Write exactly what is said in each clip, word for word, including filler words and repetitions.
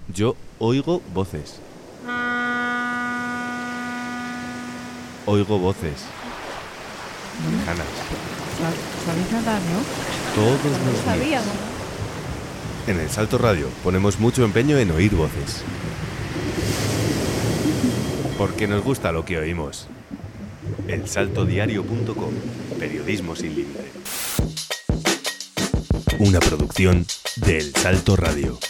Yo oigo voces. Oigo voces. Lejanas. ¿Sabéis nadar, no? Todos los No días. sabíamos. En el Salto Radio ponemos mucho empeño en oír voces. Porque nos gusta lo que oímos. el salto diario punto com. Periodismo sin límite. Una producción de El Salto Radio.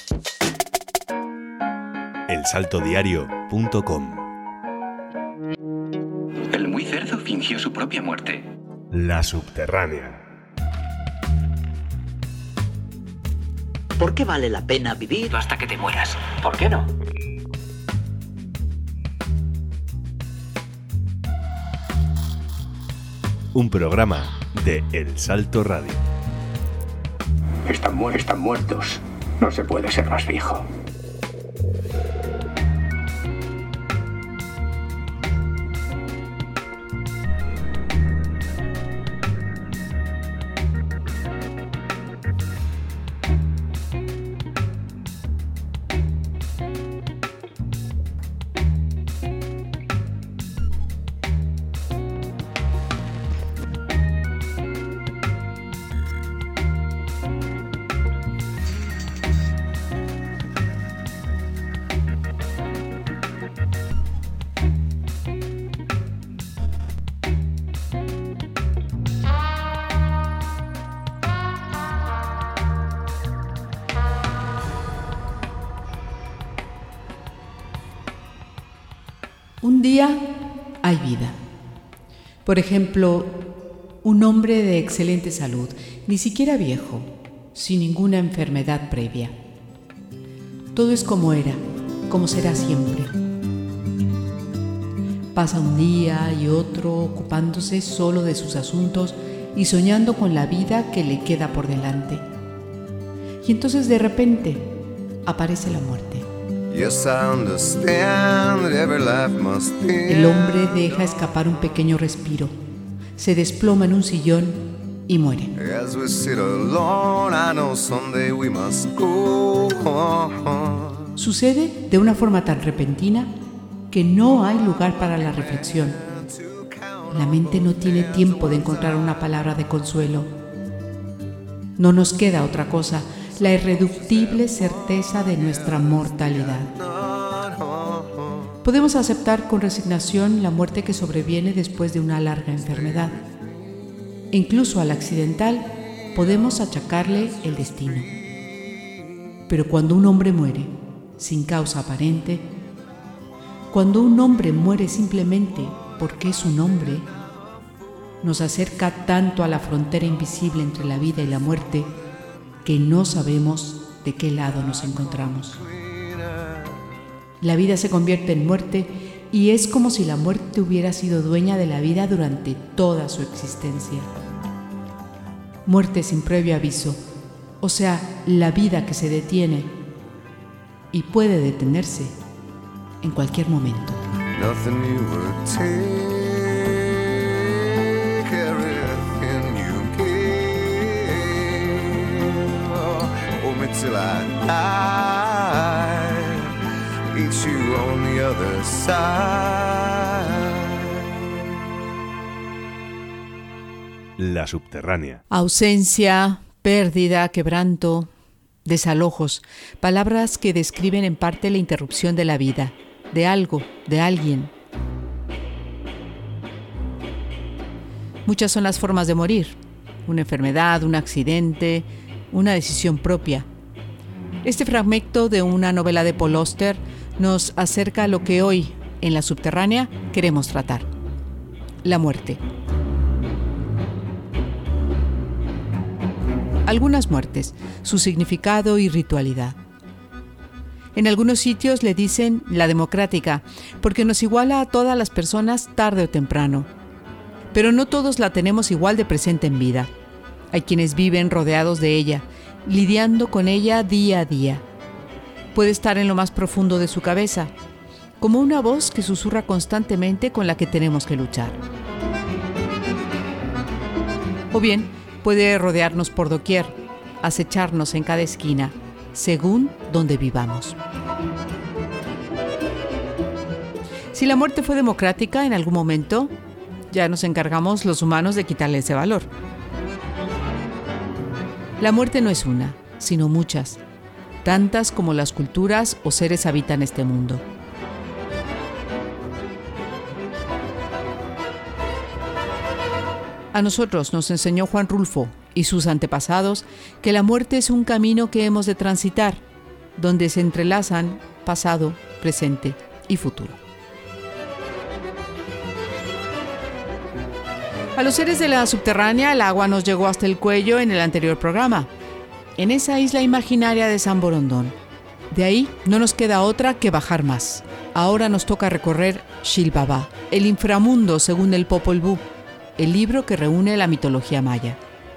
el salto diario punto com. El muy cerdo fingió su propia muerte. La subterránea. ¿Por qué vale la pena vivir hasta que te mueras? ¿Por qué no? Un programa de El Salto Radio. Están, mu- están muertos. No se puede ser más viejo. Un día hay vida. Por ejemplo, un hombre de excelente salud, ni siquiera viejo, sin ninguna enfermedad previa. Todo es como era, como será siempre. Pasa un día y otro ocupándose solo de sus asuntos y soñando con la vida que le queda por delante. Y entonces de repente aparece la muerte. Yes, I understand that every life must end. El hombre deja escapar un pequeño respiro, se desploma en un sillón y muere. As we sit alone, I know someday we must go on. Sucede de una forma tan repentina que no hay lugar para la reflexión. La mente no tiene tiempo de encontrar una palabra de consuelo. No nos queda otra cosa, la irreductible certeza de nuestra mortalidad. Podemos aceptar con resignación la muerte que sobreviene después de una larga enfermedad. E incluso al accidental podemos achacarle el destino. Pero cuando un hombre muere sin causa aparente, cuando un hombre muere simplemente porque es un hombre, nos acerca tanto a la frontera invisible entre la vida y la muerte que no sabemos de qué lado nos encontramos. La vida se convierte en muerte y es como si la muerte hubiera sido dueña de la vida durante toda su existencia. Muerte sin previo aviso, o sea, la vida que se detiene y puede detenerse en cualquier momento. Nothing you would take, everything you give. Oh, hold me till I die, eat you on the other side. La subterránea. Ausencia, pérdida, quebranto, desalojos, palabras que describen en parte la interrupción de la vida, de algo, de alguien. Muchas son las formas de morir: una enfermedad, un accidente, una decisión propia. Este fragmento de una novela de Paul Auster nos acerca a lo que hoy, en La Subterránea, queremos tratar: la muerte. Algunas muertes, su significado y ritualidad. En algunos sitios le dicen la democrática, porque nos iguala a todas las personas tarde o temprano. Pero no todos la tenemos igual de presente en vida. Hay quienes viven rodeados de ella, lidiando con ella día a día. Puede estar en lo más profundo de su cabeza, como una voz que susurra constantemente con la que tenemos que luchar. O bien, puede rodearnos por doquier, acecharnos en cada esquina, según donde vivamos. Si la muerte fue democrática en algún momento, ya nos encargamos los humanos de quitarle ese valor. La muerte no es una, sino muchas, tantas como las culturas o seres habitan este mundo. A nosotros nos enseñó Juan Rulfo y sus antepasados que la muerte es un camino que hemos de transitar, donde se entrelazan pasado, presente y futuro. A los seres de la subterránea, el agua nos llegó hasta el cuello en el anterior programa, en esa isla imaginaria de San Borondón. De ahí no nos queda otra que bajar más. Ahora nos toca recorrer Xilbabá, el inframundo según el Popol Vuh, el libro que reúne la mitología maya.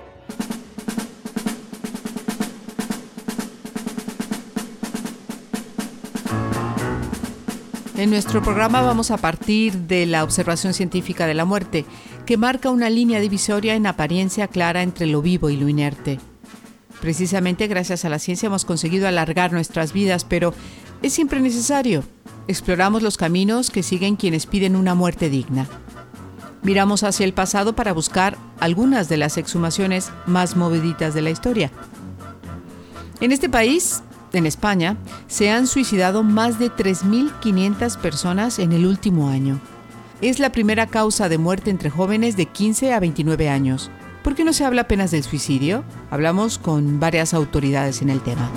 En nuestro programa vamos a partir de la observación científica de la muerte, que marca una línea divisoria en apariencia clara entre lo vivo y lo inerte. Precisamente gracias a la ciencia hemos conseguido alargar nuestras vidas, pero es siempre necesario. Exploramos los caminos que siguen quienes piden una muerte digna. Miramos hacia el pasado para buscar algunas de las exhumaciones más moviditas de la historia. En este país, en España, se han suicidado más de tres mil quinientas personas en el último año. Es la primera causa de muerte entre jóvenes de quince a veintinueve años. ¿Por qué no se habla apenas del suicidio? Hablamos con varias autoridades en el tema.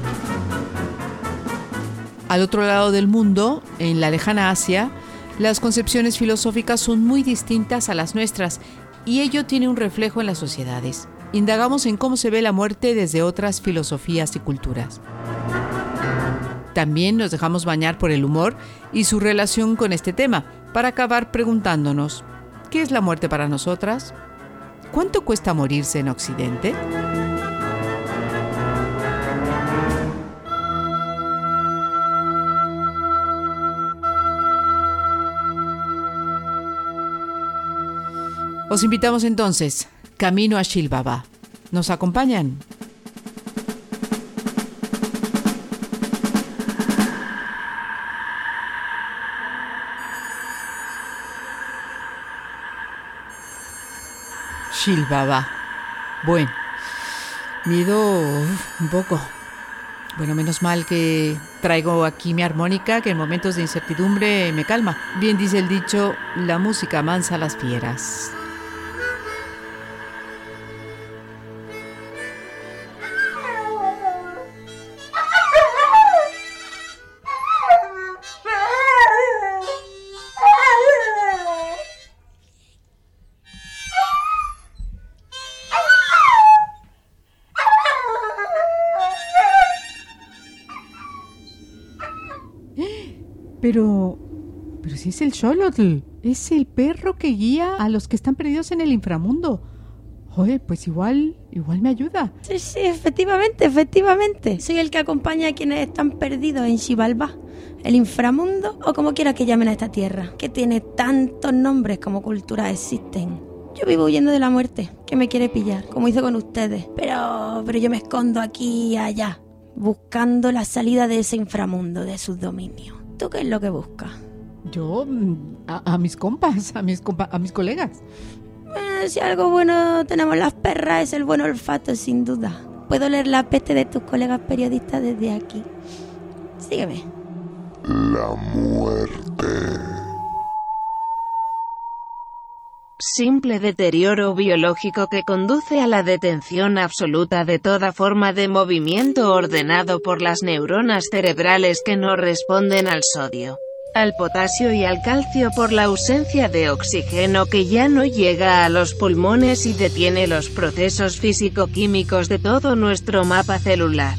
Al otro lado del mundo, en la lejana Asia, las concepciones filosóficas son muy distintas a las nuestras y ello tiene un reflejo en las sociedades. Indagamos en cómo se ve la muerte desde otras filosofías y culturas. También nos dejamos bañar por el humor y su relación con este tema, para acabar preguntándonos, ¿qué es la muerte para nosotras? ¿Cuánto cuesta morirse en Occidente? Os invitamos entonces, camino a Xilbabá. ¿Nos acompañan? Xilbabá. Bueno, miedo uf, un poco. Bueno, menos mal que traigo aquí mi armónica, que en momentos de incertidumbre me calma. Bien dice el dicho, la música amansa a las fieras. Pero, pero si es el Xolotl, es el perro que guía a los que están perdidos en el inframundo. Joder, pues igual, igual me ayuda. Sí, sí, efectivamente, efectivamente. Soy el que acompaña a quienes están perdidos en Xibalbá, el inframundo o como quiera que llamen a esta tierra, que tiene tantos nombres como culturas existen. Yo vivo huyendo de la muerte, que me quiere pillar, como hice con ustedes. Pero, pero yo me escondo aquí y allá, buscando la salida de ese inframundo, de sus dominios. ¿Tú qué es lo que buscas? Yo, a, a mis compas, a mis, compa, a mis colegas. Eh, si algo bueno tenemos las perras es el buen olfato, sin duda. Puedo oler la peste de tus colegas periodistas desde aquí. Sígueme. La muerte. Simple deterioro biológico que conduce a la detención absoluta de toda forma de movimiento ordenado por las neuronas cerebrales que no responden al sodio, al potasio y al calcio por la ausencia de oxígeno que ya no llega a los pulmones y detiene los procesos físico-químicos de todo nuestro mapa celular.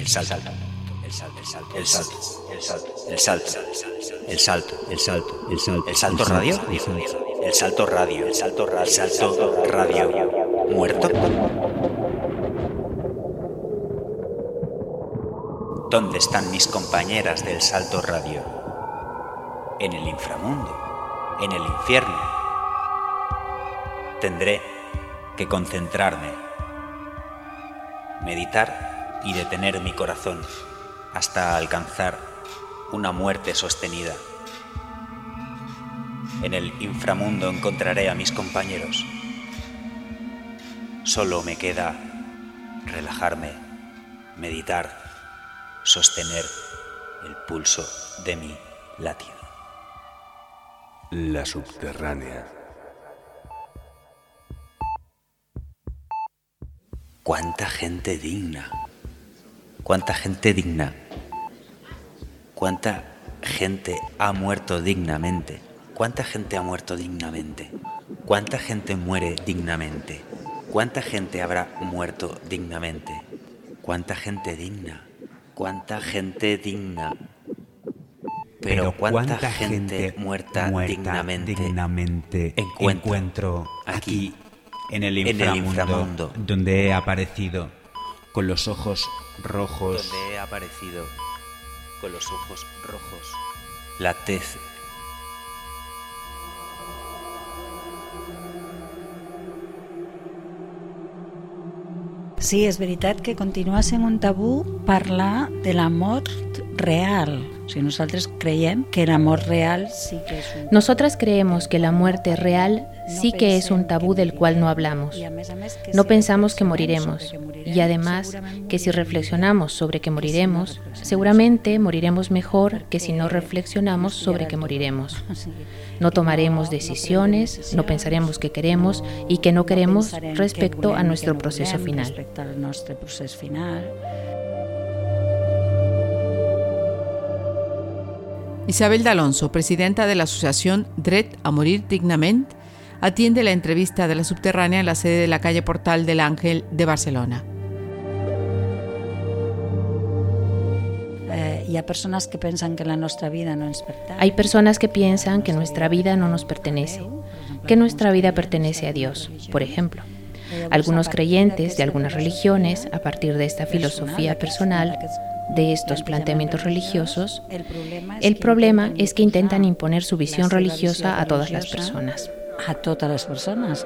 salto, el salto, el salto, el salto, el salto, el salto, el salto, el salto, el salto, el salto radio, el salto radio, el salto radio, el salto radio, muerto. ¿Dónde están mis compañeras del salto radio? En el inframundo, en el infierno. Tendré que concentrarme, meditar y detener mi corazón hasta alcanzar una muerte sostenida. En el inframundo encontraré a mis compañeros. Solo me queda relajarme, meditar, sostener el pulso de mi latido. La subterránea. Cuánta gente digna, cuánta gente digna, cuánta gente ha muerto dignamente, cuánta gente ha muerto dignamente, cuánta gente muere dignamente, cuánta gente habrá muerto dignamente, cuánta gente digna, cuánta gente digna. Pero, Pero cuánta, cuánta gente, gente muerta, muerta dignamente, dignamente encuentro, encuentro aquí, en el inframundo, en el inframundo, donde he aparecido con los ojos rojos, donde he aparecido con los ojos rojos, la tez. Sí, és veritat que continua sent un tabú parlar de la mort real. O sigui, nosaltres creiem que la mort real sí que es un... Nosotras creemos que la muerte real sí que es un tabú del cual no hablamos. No pensamos que moriremos. Y además, que si reflexionamos sobre que moriremos, seguramente moriremos mejor que si no reflexionamos sobre que moriremos. No tomaremos decisiones, no pensaremos que queremos y que no queremos respecto a nuestro proceso final. Isabel D'Alonso, presidenta de la asociación Dret a Morir Dignament, atiende la entrevista de La Subterránea en la sede de la calle Portal del Ángel de Barcelona. Hi ha persones que pensen que la nostra vida no ens pertany. Hay personas que piensan que nuestra vida no nos pertenece, que nuestra vida pertenece a Dios, por ejemplo. Algunos creyentes de algunas religiones, a partir de esta filosofía personal, de estos planteamientos religiosos, el problema es que intentan imponer su visión religiosa a todas las personas. A totes les persones.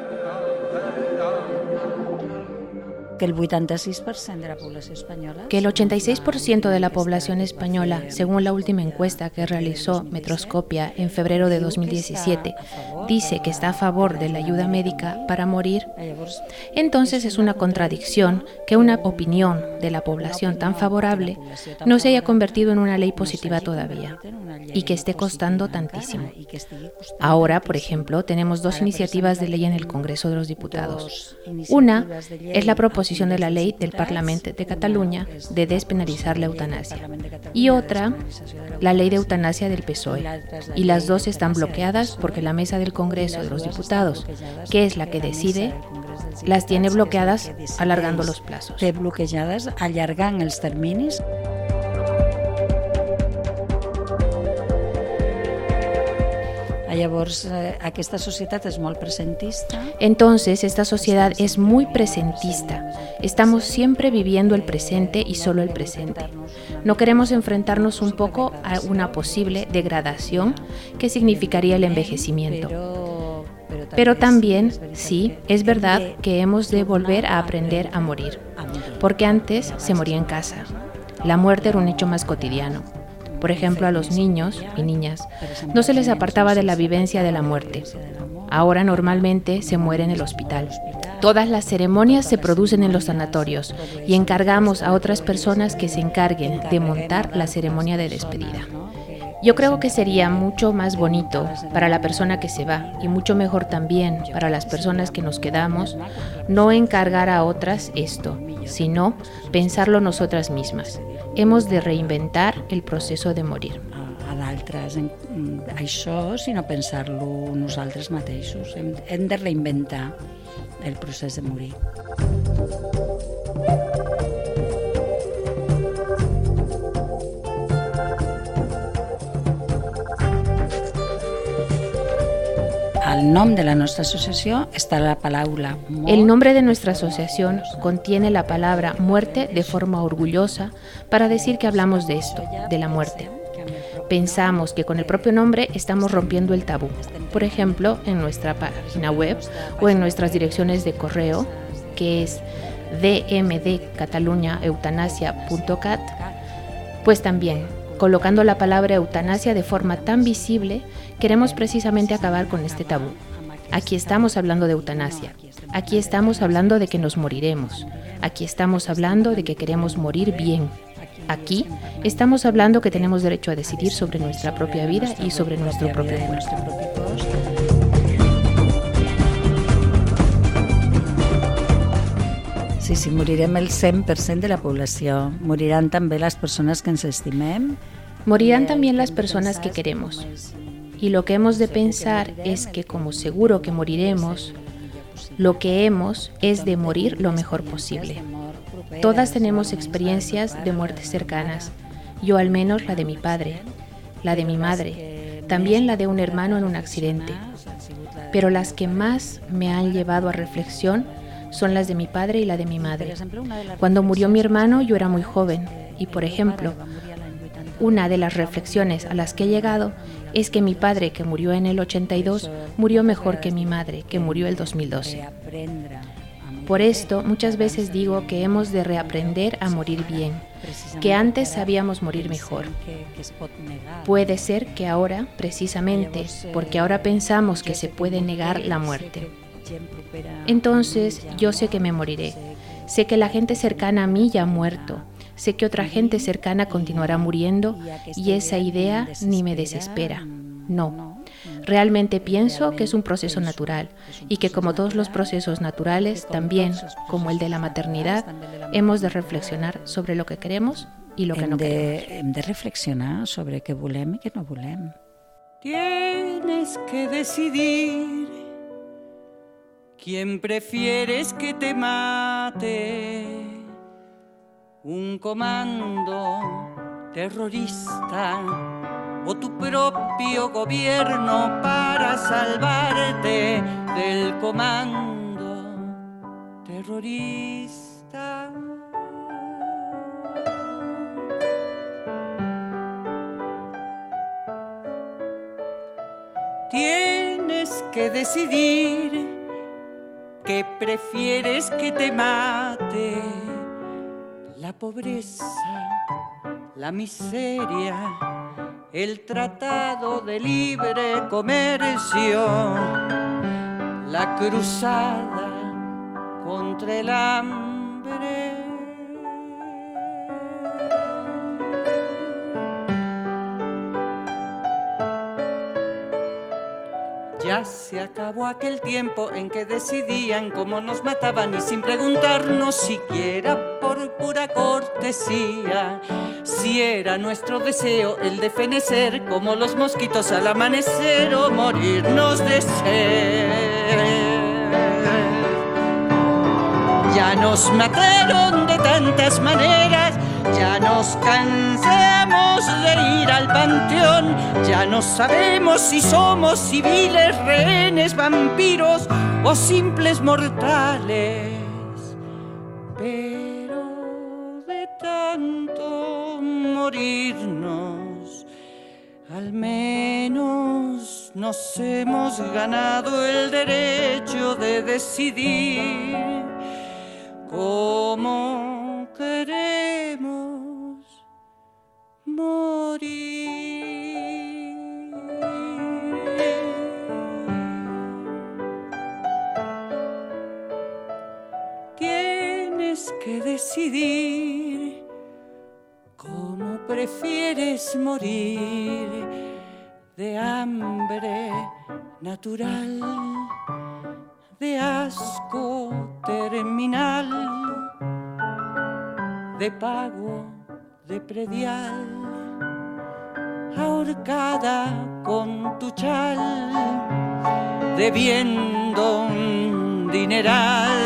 Que el vuitanta-sis per cent de la població espanyola... Que el ochenta y seis por ciento de la población española, según la última encuesta que realizó Metroscopia en febrero de dos mil diecisiete, dice que está a favor de la ayuda médica para morir, entonces es una contradicción que una opinión de la población tan favorable no se haya convertido en una ley positiva todavía y que esté costando tantísimo. Ahora, por ejemplo, tenemos dos iniciativas de ley en el Congreso de los Diputados. Una es la proposición de la ley del Parlamento de Cataluña de despenalizar la eutanasia y otra, la ley de eutanasia del P S O E. Y las dos están bloqueadas porque la mesa del Congreso de los Diputados, que es la que decide, las tiene bloqueadas alargando los plazos. Té bloquejades, allargant els terminis. Llavors, aquesta societat és molt presentista. Entonces, esta sociedad es muy presentista. Estamos siempre viviendo el presente y solo el presente. No queremos enfrentarnos un poco a una posible degradación que significaría el envejecimiento. Pero también, sí, es verdad que hemos de volver a aprender a morir, porque antes se moría en casa. La muerte era un hecho más cotidiano. Por ejemplo, a los niños y niñas no se les apartaba de la vivencia de la muerte. Ahora normalmente se muere en el hospital. Todas las ceremonias se producen en los sanatorios y encargamos a otras personas que se encarguen de montar la ceremonia de despedida. Yo creo que sería mucho más bonito para la persona que se va y mucho mejor también para las personas que nos quedamos no encargar a otras esto, sino pensarlo nosotras mismas. Hemos de reinventar el proceso de morir. A d'altres, això, sinó pensar-lo nosaltres mateixos. Hem, hem de reinventar el procés de morir. al nom de la nostra associació està la paraula mort. El nombre de nuestra asociación contiene la palabra muerte de forma orgullosa para decir que hablamos de esto, de la muerte. Pensamos que con el propio nombre estamos rompiendo el tabú. Por ejemplo, en nuestra página web o en nuestras direcciones de correo, que es d m d catalunya eutanasia punto cat, pues también, colocando la palabra eutanasia de forma tan visible, queremos precisamente acabar con este tabú. Aquí estamos hablando de eutanasia. Aquí estamos hablando de que nos moriremos. Aquí estamos hablando de que queremos morir bien. Aquí estamos hablando que tenemos derecho a decidir sobre nuestra propia vida y sobre nuestro propio cuerpo. Sí, sí, morirem el cent per cent de la població. Moriran també les persones que ens estimem. Morirán también las personas que queremos. Y lo que hemos de pensar es que como seguro que moriremos, lo que hemos es de morir lo mejor posible. Todas tenemos experiencias de muertes cercanas, yo al menos la de mi padre, la de mi madre, también la de un hermano en un accidente. Pero las que más me han llevado a reflexión son las de mi padre y la de mi madre. Cuando murió mi hermano yo era muy joven y, por ejemplo, una de las reflexiones a las que he llegado es que mi padre, que murió en el ochenta y dos, murió mejor que mi madre, que murió el dos mil doce. Por esto, muchas veces digo que hemos de reaprender a morir bien, que antes sabíamos morir mejor. Puede ser que ahora, precisamente, porque ahora pensamos que se puede negar la muerte. Entonces, yo sé que me moriré. Sé que la gente cercana a mí ya ha muerto. Sé que otra gente cercana continuará muriendo y esa idea ni me desespera. No. Realmente pienso que es un proceso natural y que como todos los procesos naturales, también, como el de la maternidad, hemos de reflexionar sobre lo que queremos y lo que no queremos. Hem de reflexionar sobre què volem i què no volem. Tienes que decidir quién prefieres que te mate. Un comando terrorista o tu propio gobierno para salvarte del comando terrorista. Tienes que decidir qué prefieres que te mate. La pobreza, la miseria, el tratado de libre comercio, la cruzada contra el hambre. Ya se acabó aquel tiempo en que decidían cómo nos mataban y sin preguntarnos siquiera por pura cortesía si era nuestro deseo el de fenecer como los mosquitos al amanecer o morirnos de sed. Ya nos mataron de tantas maneras, ya nos cansamos de ir al panteón, ya no sabemos si somos civiles, rehenes, vampiros o simples mortales. Pero de tanto morirnos, al menos nos hemos ganado el derecho de decidir cómo queremos morir. Tienes que decidir cómo prefieres morir, de hambre natural, de asco terminal, de pago de predial, ahorcada con tu chal, debiendo un dineral,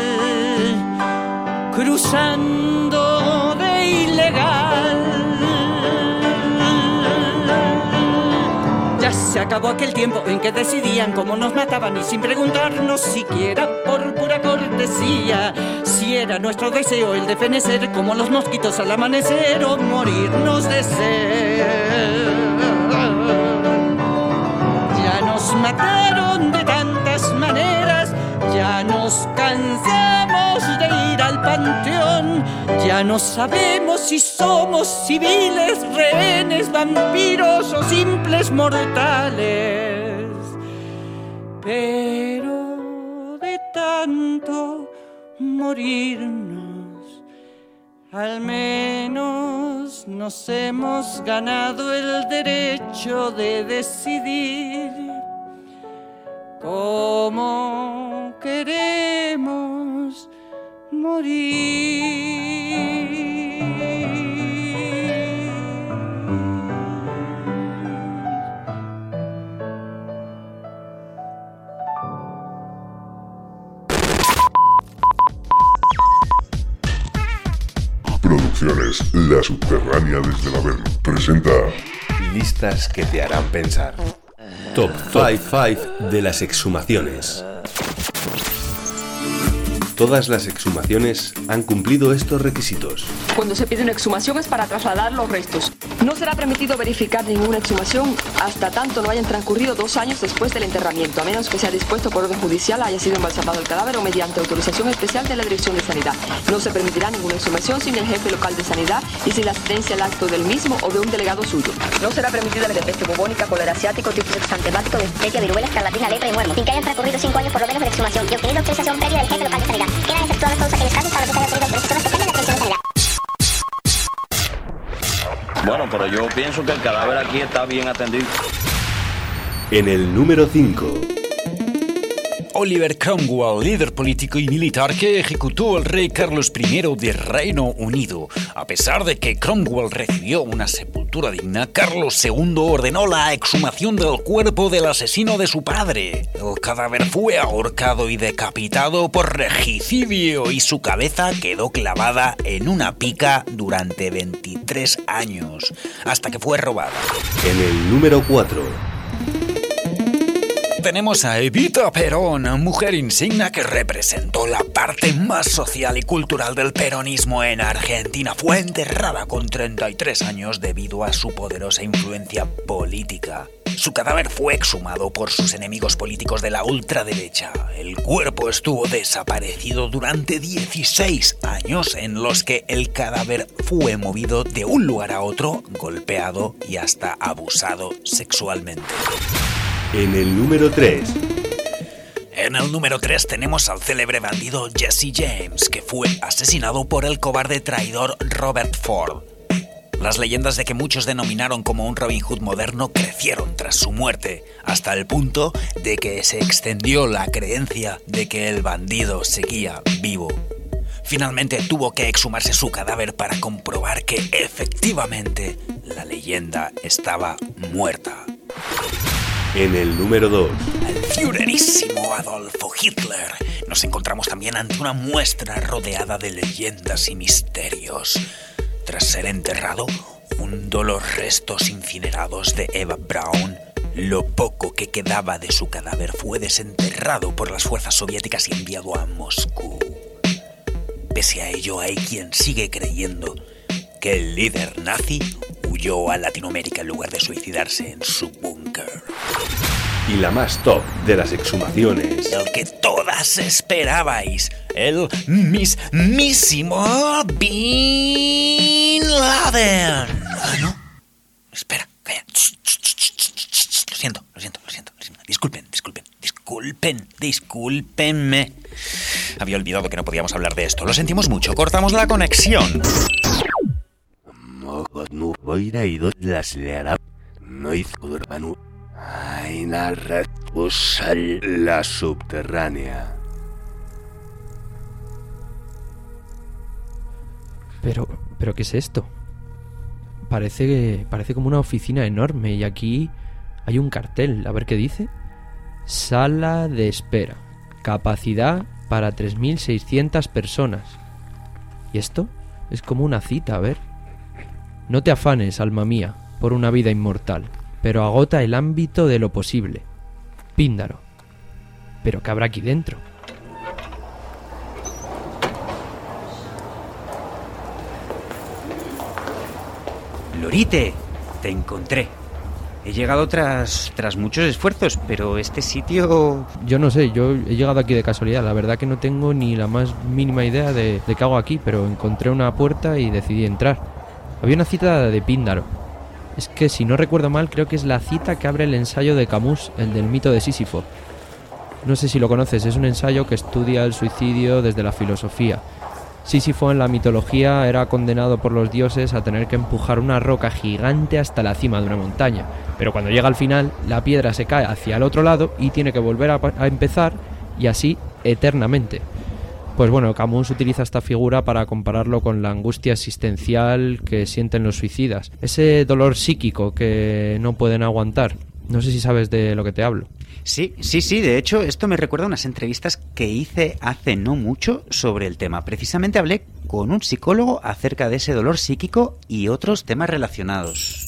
cruzando de ilegal. Ya se acabó aquel tiempo en que decidían cómo nos mataban y sin preguntarnos siquiera por pura cortesía si era nuestro deseo el de fenecer como los mosquitos al amanecer o morirnos de sed. Ya nos mataron de tantas maneras, ya nos cansamos de ir al panteón, ya no sabemos si somos civiles, rehenes, vampiros o simples mortales. Pero de tanto morirnos, al menos nos hemos ganado el derecho de decidir cómo queremos morir. Producciones La Subterránea desde la Verne presenta listas que te harán pensar. Top cinco de las exhumaciones. Todas las exhumaciones han cumplido estos requisitos. Cuando se pide una exhumación es para trasladar los restos. No será permitido verificar ninguna exhumación hasta tanto no hayan transcurrido dos años después del enterramiento, a menos que sea dispuesto por orden judicial, haya sido embalsamado el cadáver o mediante autorización especial de la Dirección de Sanidad. No se permitirá ninguna exhumación sin el jefe local de sanidad y sin la asistencia al acto del mismo o de un delegado suyo. No será permitida la de peste bubónica, cólera asiático, tifus exantemático, difteria, viruela, escarlatina, lepra y muermo, sin que hayan transcurrido cinco años por lo menos de la exhumación y obtenido autorización previa del jefe local de sanidad. Quedan efectuados todos aquellos casos para los que se haya obtenido autorización especial de la Dirección de Sanidad. Bueno, pero yo pienso que el cadáver aquí está bien atendido. En el número cinco. Oliver Cromwell, líder político y militar que ejecutó al rey Carlos primero de Reino Unido. A pesar de que Cromwell recibió una sepultura digna, Carlos segundo ordenó la exhumación del cuerpo del asesino de su padre. El cadáver fue ahorcado y decapitado por regicidio y su cabeza quedó clavada en una pica durante veintitrés años, hasta que fue robada. En el número cuatro. Tenemos a Evita Perón, mujer insignia que representó la parte más social y cultural del peronismo en Argentina. Fue enterrada con treinta y tres años debido a su poderosa influencia política. Su cadáver fue exhumado por sus enemigos políticos de la ultraderecha. El cuerpo estuvo desaparecido durante dieciséis años, en los que el cadáver fue movido de un lugar a otro, golpeado y hasta abusado sexualmente. En el número tres. En el número tres tenemos al célebre bandido Jesse James, que fue asesinado por el cobarde traidor Robert Ford. Las leyendas de que muchos denominaron como un Robin Hood moderno crecieron tras su muerte, hasta el punto de que se extendió la creencia de que el bandido seguía vivo. Finalmente tuvo que exhumarse su cadáver para comprobar que efectivamente la leyenda estaba muerta. En el número dos. El Führerísimo Adolfo Hitler. Nos encontramos también ante una muestra rodeada de leyendas y misterios. Tras ser enterrado junto a los restos incinerados de Eva Braun, lo poco que quedaba de su cadáver fue desenterrado por las fuerzas soviéticas y enviado a Moscú. Pese a ello, hay quien sigue creyendo que el líder nazi huyó a Latinoamérica en lugar de suicidarse en su búnker. Y la más top de las exhumaciones. El que todas esperabais. El mismísimo Bin Laden. Ah, ¿no? Espera, calla. Lo siento, lo siento, lo siento. Disculpen, disculpen, disculpen, discúlpenme. Había olvidado que no podíamos hablar de esto. Lo sentimos mucho, cortamos la conexión. No voy a ir a las leras. No hizo hermano. Ay, narra la subterránea. Pero, pero ¿qué es esto? Parece, parece como una oficina enorme y aquí hay un cartel. A ver qué dice. Sala de espera. Capacidad para tres mil seiscientas personas. ¿Y esto? Es como una cita, a ver. No te afanes, alma mía, por una vida inmortal. pero agota el ámbito de lo posible. Píndaro. ¿Pero qué habrá aquí dentro? Lorite, te encontré. He llegado tras, tras muchos esfuerzos, pero este sitio... Yo no sé, yo he llegado aquí de casualidad. La verdad que no tengo ni la más mínima idea de, de qué hago aquí, pero encontré una puerta y decidí entrar. Había una cita de Píndaro. Es que, si no recuerdo mal, creo que es la cita que abre el ensayo de Camus, el del mito de Sísifo. No sé si lo conoces, es un ensayo que estudia el suicidio desde la filosofía. Sísifo en la mitología era condenado por los dioses a tener que empujar una roca gigante hasta la cima de una montaña, pero cuando llega al final, la piedra se cae hacia el otro lado y tiene que volver a, a empezar, y así eternamente. Pues bueno, Camus utiliza esta figura para compararlo con la angustia existencial que sienten los suicidas, ese dolor psíquico que no pueden aguantar. No sé si sabes de lo que te hablo. Sí, sí, sí, de hecho esto me recuerda a unas entrevistas que hice hace no mucho sobre el tema. Precisamente hablé con un psicólogo acerca de ese dolor psíquico y otros temas relacionados.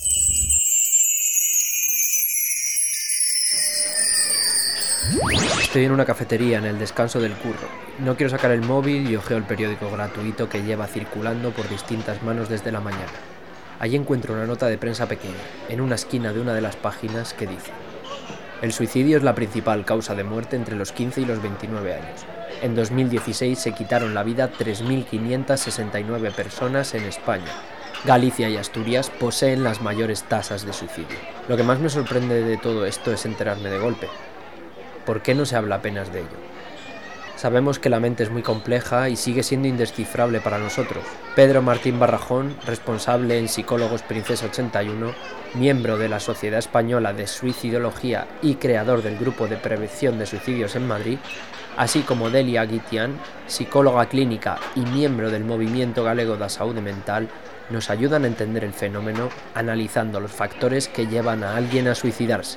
Estoy en una cafetería en el descanso del curro. No quiero sacar el móvil y ojeo el periódico gratuito que lleva circulando por distintas manos desde la mañana. Allí encuentro una nota de prensa pequeña, en una esquina de una de las páginas, que dice: el suicidio es la principal causa de muerte entre los quince y los veintinueve años. En dos mil dieciséis se quitaron la vida tres mil quinientas sesenta y nueve personas en España. Galicia y Asturias poseen las mayores tasas de suicidio. Lo que más me sorprende de todo esto es enterarme de golpe. ¿Por qué no se habla apenas de ello? Sabemos que la mente es muy compleja y sigue siendo indescifrable para nosotros. Pedro Martín Barrajón, responsable en Psicólogos Princesa ochenta y uno, miembro de la Sociedad Española de Suicidología y creador del Grupo de Prevención de Suicidios en Madrid, así como Delia Guitián, psicóloga clínica y miembro del Movimiento Galego da Saúde Mental, nos ayudan a entender el fenómeno analizando los factores que llevan a alguien a suicidarse.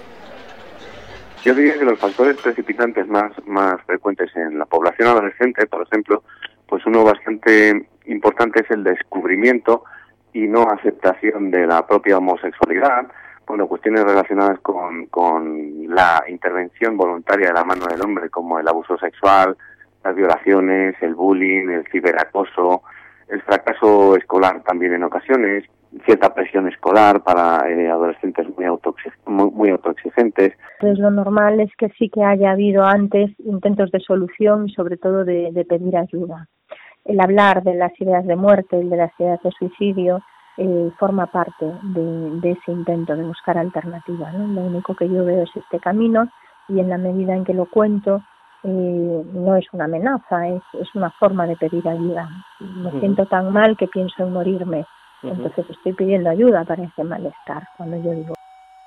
Yo diría que los factores precipitantes más, más frecuentes en la población adolescente, por ejemplo, pues uno bastante importante es el descubrimiento y no aceptación de la propia homosexualidad, bueno, cuestiones relacionadas con, con la intervención voluntaria de la mano del hombre, como el abuso sexual, las violaciones, el bullying, el ciberacoso, el fracaso escolar también en ocasiones, cierta presión escolar para eh, adolescentes muy, autoexig- muy, muy autoexigentes. Pues lo normal es que sí que haya habido antes intentos de solución y sobre todo de, de pedir ayuda. El hablar de las ideas de muerte y de las ideas de suicidio eh, forma parte de, de ese intento de buscar alternativas, ¿no? Lo único que yo veo es este camino y en la medida en que lo cuento eh, no es una amenaza, es, es una forma de pedir ayuda. Me uh-huh. siento tan mal que pienso en morirme. Entonces estoy pidiendo ayuda para ese malestar cuando yo digo.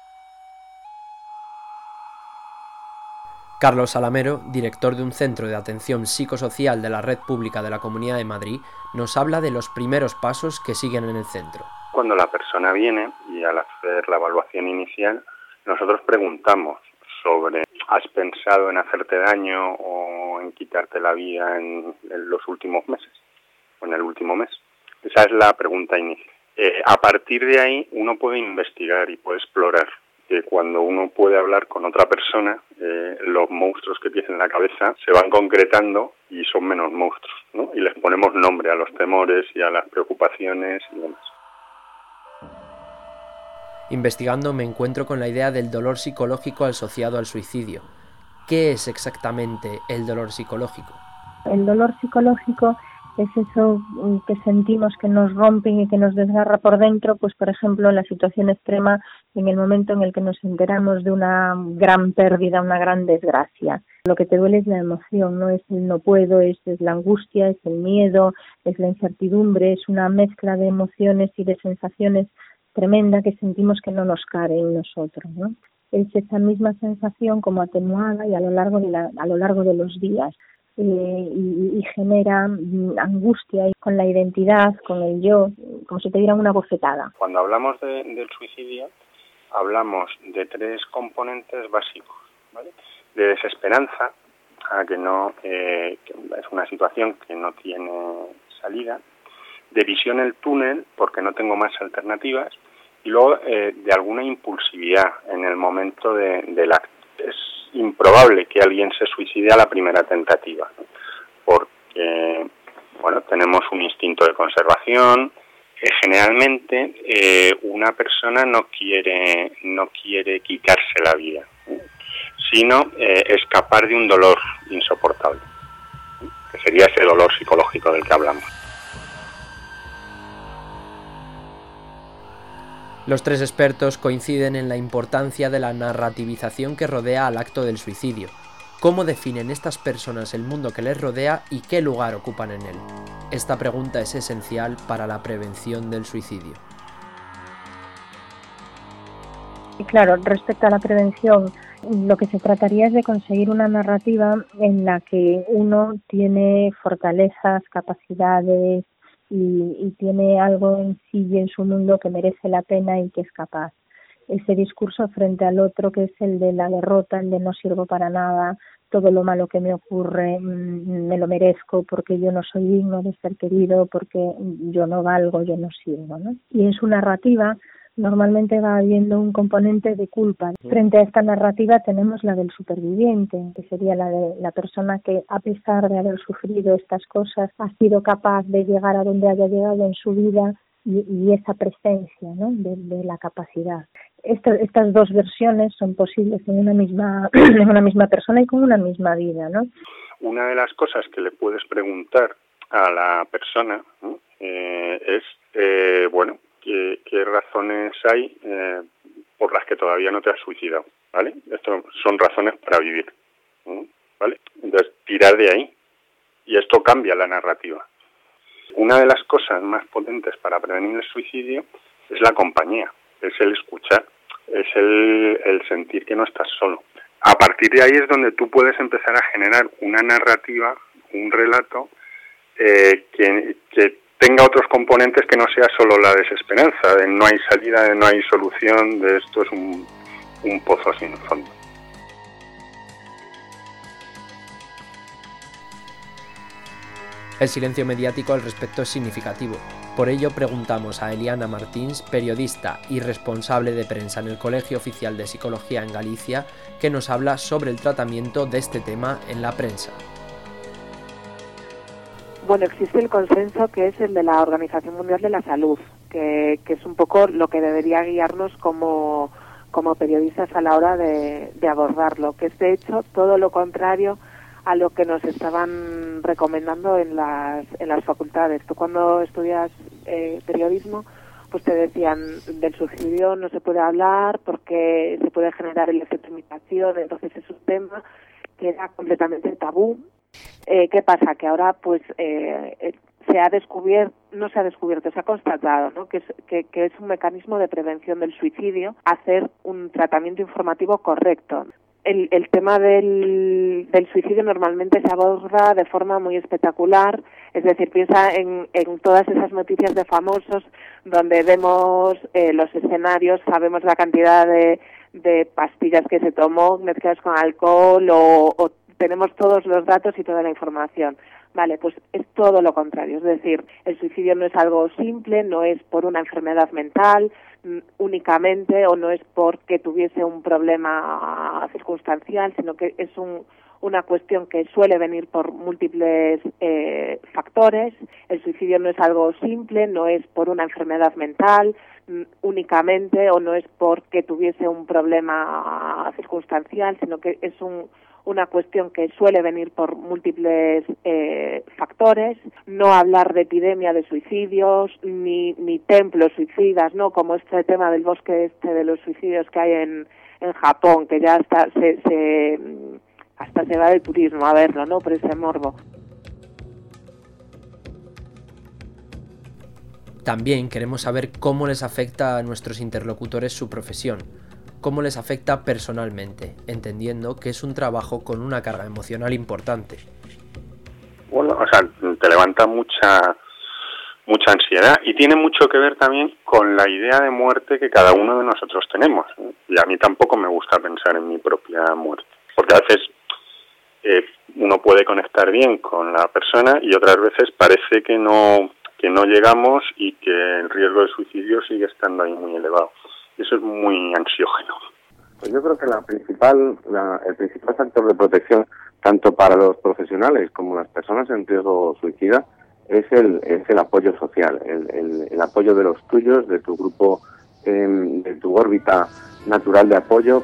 Carlos Salamero, director de un centro de atención psicosocial de la Red Pública de la Comunidad de Madrid, nos habla de los primeros pasos que siguen en el centro. Cuando la persona viene y al hacer la evaluación inicial, nosotros preguntamos sobre ¿has pensado en hacerte daño o en quitarte la vida en, en los últimos meses o en el último mes? Esa es la pregunta inicial. Eh, a partir de ahí uno puede investigar y puede explorar. Que cuando uno puede hablar con otra persona, eh, los monstruos que tiene en la cabeza se van concretando y son menos monstruos, ¿no? Y les ponemos nombre a los temores y a las preocupaciones y demás. Investigando me encuentro con la idea del dolor psicológico asociado al suicidio. ¿Qué es exactamente el dolor psicológico? El dolor psicológico es eso que sentimos que nos rompen y que nos desgarra por dentro, pues por ejemplo la situación extrema en el momento en el que nos enteramos de una gran pérdida, una gran desgracia. Lo que te duele es la emoción, no es el no puedo, es, es la angustia, es el miedo, es la incertidumbre, es una mezcla de emociones y de sensaciones tremenda que sentimos que no nos cabe en nosotros, ¿no? Es esa misma sensación como atenuada y a lo largo de la, a lo largo de los días. Eh, y, y genera angustia y con la identidad, con el yo, como si te dieran una bofetada. Cuando hablamos de, del suicidio, hablamos de tres componentes básicos, ¿vale? De desesperanza, a que no eh, que es una situación que no tiene salida, de visión en el túnel, porque no tengo más alternativas, y luego eh, de alguna impulsividad en el momento de, del acto. Es improbable que alguien se suicide a la primera tentativa, ¿no? Porque, bueno, tenemos un instinto de conservación. Eh, generalmente eh, una persona no quiere no quiere quitarse la vida, ¿no? Sino eh, escapar de un dolor insoportable, ¿no? Que sería ese dolor psicológico del que hablamos. Los tres expertos coinciden en la importancia de la narrativización que rodea al acto del suicidio. ¿Cómo definen estas personas el mundo que les rodea y qué lugar ocupan en él? Esta pregunta es esencial para la prevención del suicidio. Claro, respecto a la prevención, lo que se trataría es de conseguir una narrativa en la que uno tiene fortalezas, capacidades, Y, y tiene algo en sí y en su mundo que merece la pena y que es capaz. Ese discurso frente al otro, que es el de la derrota, el de no sirvo para nada, todo lo malo que me ocurre mmm, me lo merezco porque yo no soy digno de ser querido, porque yo no valgo, yo no sirvo, ¿no? Y en su narrativa normalmente va habiendo un componente de culpa. Frente a esta narrativa tenemos la del superviviente, que sería la de la persona que, a pesar de haber sufrido estas cosas, ha sido capaz de llegar a donde haya llegado en su vida y, y esa presencia, ¿no?, de, de la capacidad. Esta, estas dos versiones son posibles en una misma en una misma persona y con una misma vida, ¿no? Una de las cosas que le puedes preguntar a la persona, ¿no?, eh, es, eh, bueno, ¿Qué, qué razones hay eh, por las que todavía no te has suicidado? ¿Vale? Esto son razones para vivir, ¿vale? Entonces, tirar de ahí, y esto cambia la narrativa. Una de las cosas más potentes para prevenir el suicidio es la compañía, es el escuchar, es el, el sentir que no estás solo. A partir de ahí es donde tú puedes empezar a generar una narrativa, un relato eh, que, que tenga otros componentes que no sea solo la desesperanza, de no hay salida, de no hay solución, de esto es un, un pozo sin fondo. El silencio mediático al respecto es significativo. Por ello preguntamos a Eliana Martins, periodista y responsable de prensa en el Colegio Oficial de Psicología en Galicia, que nos habla sobre el tratamiento de este tema en la prensa. Bueno, existe el consenso que es el de la Organización Mundial de la Salud, que, que es un poco lo que debería guiarnos como, como periodistas a la hora de, de abordarlo, que es de hecho todo lo contrario a lo que nos estaban recomendando en las, en las facultades. Tú cuando estudias eh, periodismo, pues te decían del suicidio no se puede hablar porque se puede generar el efecto imitación, entonces es un tema que era completamente tabú. Eh, ¿Qué pasa? Que ahora pues eh, se ha descubierto, no se ha descubierto, se ha constatado, ¿no?, que es, que, que es un mecanismo de prevención del suicidio hacer un tratamiento informativo correcto. El, el tema del, del suicidio normalmente se aborda de forma muy espectacular, es decir, piensa en, en todas esas noticias de famosos donde vemos eh, los escenarios, sabemos la cantidad de, de pastillas que se tomó mezcladas con alcohol o, o tenemos todos los datos y toda la información. Vale, pues es todo lo contrario, es decir, el suicidio no es algo simple, no es por una enfermedad mental únicamente o no es porque tuviese un problema circunstancial, sino que es un, una cuestión que suele venir por múltiples eh, factores. El suicidio no es algo simple, no es por una enfermedad mental únicamente o no es porque tuviese un problema circunstancial, sino que es un una cuestión que suele venir por múltiples eh, factores. No hablar de epidemia de suicidios, ni, ni templos suicidas, ¿no?, como este tema del bosque este de los suicidios que hay en, en Japón, que ya hasta se, se, hasta se va de turismo a verlo, ¿no?, por ese morbo. También queremos saber cómo les afecta a nuestros interlocutores su profesión, cómo les afecta personalmente, entendiendo que es un trabajo con una carga emocional importante. Bueno, o sea, te levanta mucha mucha ansiedad y tiene mucho que ver también con la idea de muerte que cada uno de nosotros tenemos, ¿eh? Y a mí tampoco me gusta pensar en mi propia muerte, porque a veces eh, uno puede conectar bien con la persona y otras veces parece que no que no llegamos y que el riesgo de suicidio sigue estando ahí muy elevado. eso es muy ansiógeno. Pues yo creo que la principal, la, el principal factor de protección, tanto para los profesionales como las personas en riesgo suicida, es el, es el apoyo social, el, el, el apoyo de los tuyos, de tu grupo, eh, de tu órbita natural de apoyo.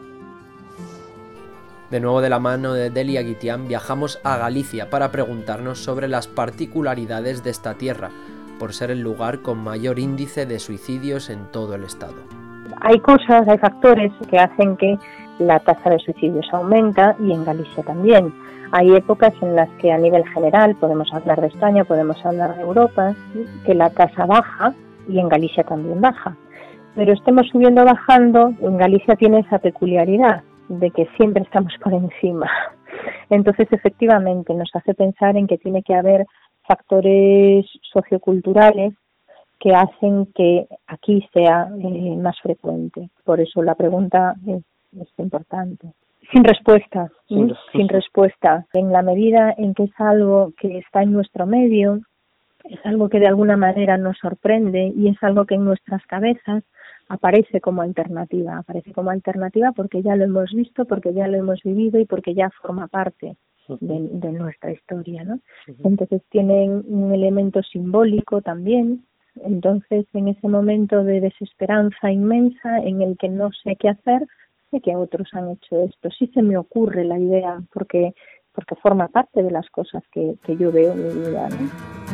De nuevo, de la mano de Delia Guitián, viajamos a Galicia para preguntarnos sobre las particularidades de esta tierra, por ser el lugar con mayor índice de suicidios en todo el estado. Hay cosas, hay factores que hacen que la tasa de suicidios aumenta, y en Galicia también. Hay épocas en las que a nivel general, podemos hablar de España, podemos hablar de Europa, que la tasa baja, y en Galicia también baja. Pero estemos subiendo o bajando, en Galicia tiene esa peculiaridad de que siempre estamos por encima. Entonces, efectivamente, nos hace pensar en que tiene que haber factores socioculturales que hacen que aquí sea eh, más frecuente. Por eso la pregunta es, es importante. Sin respuesta, sin, sin respuesta. En la medida en que es algo que está en nuestro medio, es algo que de alguna manera nos sorprende y es algo que en nuestras cabezas aparece como alternativa. Aparece como alternativa porque ya lo hemos visto, porque ya lo hemos vivido y porque ya forma parte de, de nuestra historia, ¿no? Entonces tienen un elemento simbólico también. Entonces, en ese momento de desesperanza inmensa en el que no sé qué hacer, sé que otros han hecho esto. Sí se me ocurre la idea porque porque forma parte de las cosas que, que yo veo en mi vida, ¿no?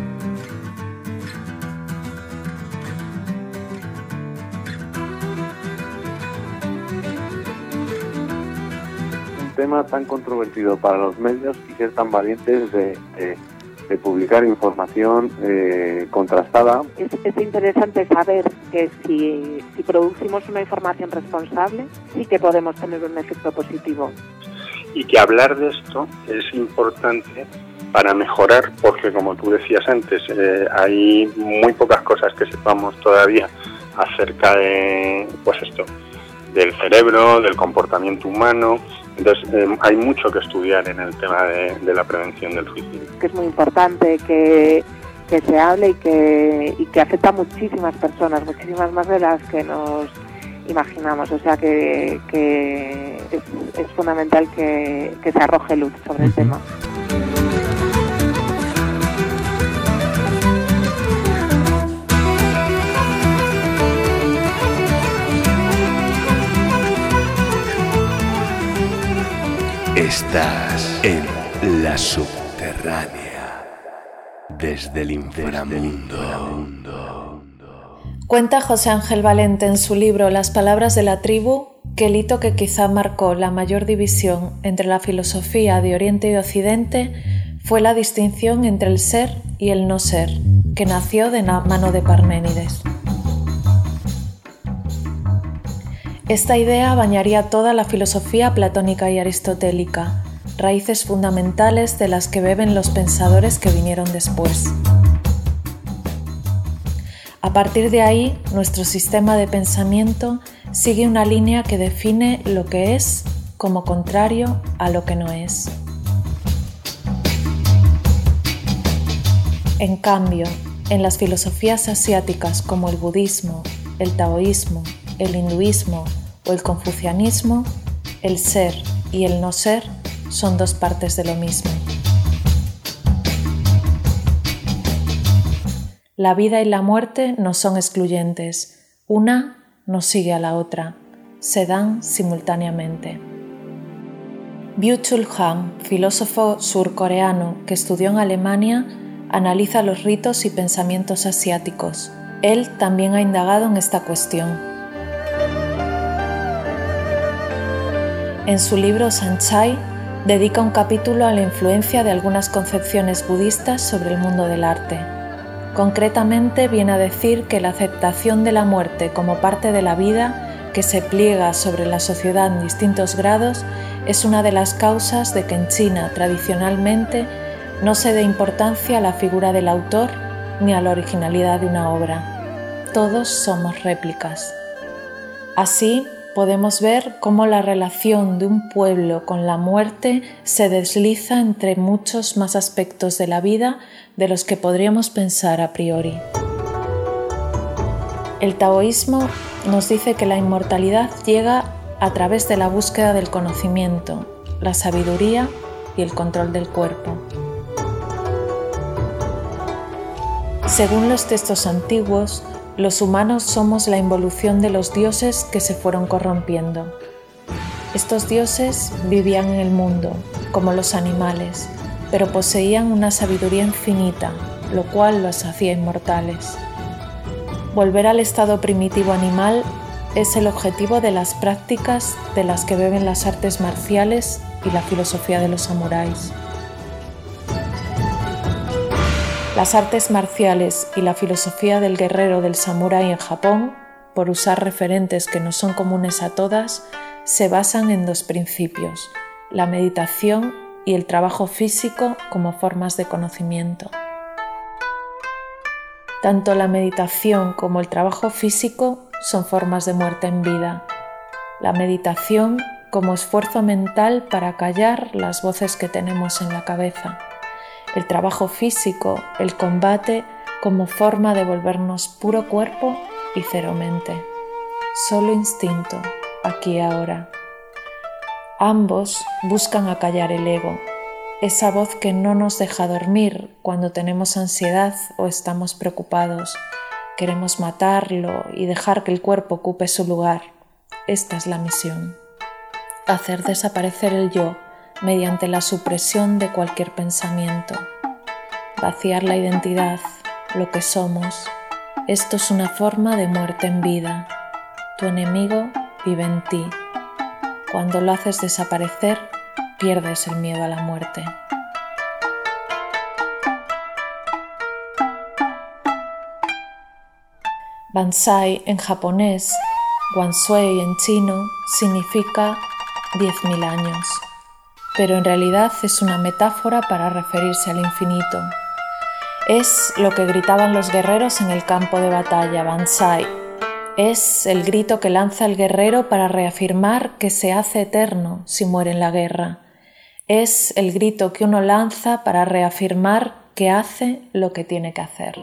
Un tema tan controvertido para los medios y ser tan valientes de, de, de publicar información eh, contrastada. Es, es interesante saber que si, si producimos una información responsable, sí que podemos tener un efecto positivo. Y que hablar de esto es importante para mejorar, porque como tú decías antes, eh, hay muy pocas cosas que sepamos todavía acerca de, pues esto, del cerebro, del comportamiento humano. Entonces eh, hay mucho que estudiar en el tema de, de la prevención del suicidio. Que es muy importante que, que se hable y que, y que afecta a muchísimas personas, muchísimas más de las que nos imaginamos. O sea que, que es, es fundamental que, que se arroje luz sobre el tema. Estás en la subterránea, desde el inframundo. Cuenta José Ángel Valente en su libro Las palabras de la tribu que el hito que quizá marcó la mayor división entre la filosofía de Oriente y Occidente fue la distinción entre el ser y el no ser, que nació de la mano de Parménides. Esta idea bañaría toda la filosofía platónica y aristotélica, raíces fundamentales de las que beben los pensadores que vinieron después. A partir de ahí, nuestro sistema de pensamiento sigue una línea que define lo que es como contrario a lo que no es. En cambio, en las filosofías asiáticas como el budismo, el taoísmo, el hinduismo o el confucianismo, el ser y el no ser son dos partes de lo mismo. La vida y la muerte no son excluyentes, una no sigue a la otra, se dan simultáneamente. Byung-Chul Han, filósofo surcoreano que estudió en Alemania, analiza los ritos y pensamientos asiáticos. Él también ha indagado en esta cuestión. En su libro Sanchai, dedica un capítulo a la influencia de algunas concepciones budistas sobre el mundo del arte. Concretamente viene a decir que la aceptación de la muerte como parte de la vida, que se pliega sobre la sociedad en distintos grados, es una de las causas de que en China tradicionalmente no se dé importancia a la figura del autor ni a la originalidad de una obra. Todos somos réplicas. Así, podemos ver cómo la relación de un pueblo con la muerte se desliza entre muchos más aspectos de la vida de los que podríamos pensar a priori. El taoísmo nos dice que la inmortalidad llega a través de la búsqueda del conocimiento, la sabiduría y el control del cuerpo. Según los textos antiguos, los humanos somos la involución de los dioses que se fueron corrompiendo. Estos dioses vivían en el mundo, como los animales, pero poseían una sabiduría infinita, lo cual los hacía inmortales. Volver al estado primitivo animal es el objetivo de las prácticas de las que beben las artes marciales y la filosofía de los samuráis. Las artes marciales y la filosofía del guerrero del samurái en Japón, por usar referentes que no son comunes a todas, se basan en dos principios: la meditación y el trabajo físico como formas de conocimiento. Tanto la meditación como el trabajo físico son formas de muerte en vida. La meditación como esfuerzo mental para callar las voces que tenemos en la cabeza. El trabajo físico, el combate, como forma de volvernos puro cuerpo y cero mente. Solo instinto, aquí y ahora. Ambos buscan acallar el ego, esa voz que no nos deja dormir cuando tenemos ansiedad o estamos preocupados. Queremos matarlo y dejar que el cuerpo ocupe su lugar. Esta es la misión. Hacer desaparecer el yo mediante la supresión de cualquier pensamiento. Vaciar la identidad, lo que somos. Esto es una forma de muerte en vida. Tu enemigo vive en ti. Cuando lo haces desaparecer, pierdes el miedo a la muerte. Bansai en japonés, Wansui en chino, significa diez mil años, pero en realidad es una metáfora para referirse al infinito. Es lo que gritaban los guerreros en el campo de batalla, Bansai. Es el grito que lanza el guerrero para reafirmar que se hace eterno si muere en la guerra. Es el grito que uno lanza para reafirmar que hace lo que tiene que hacer.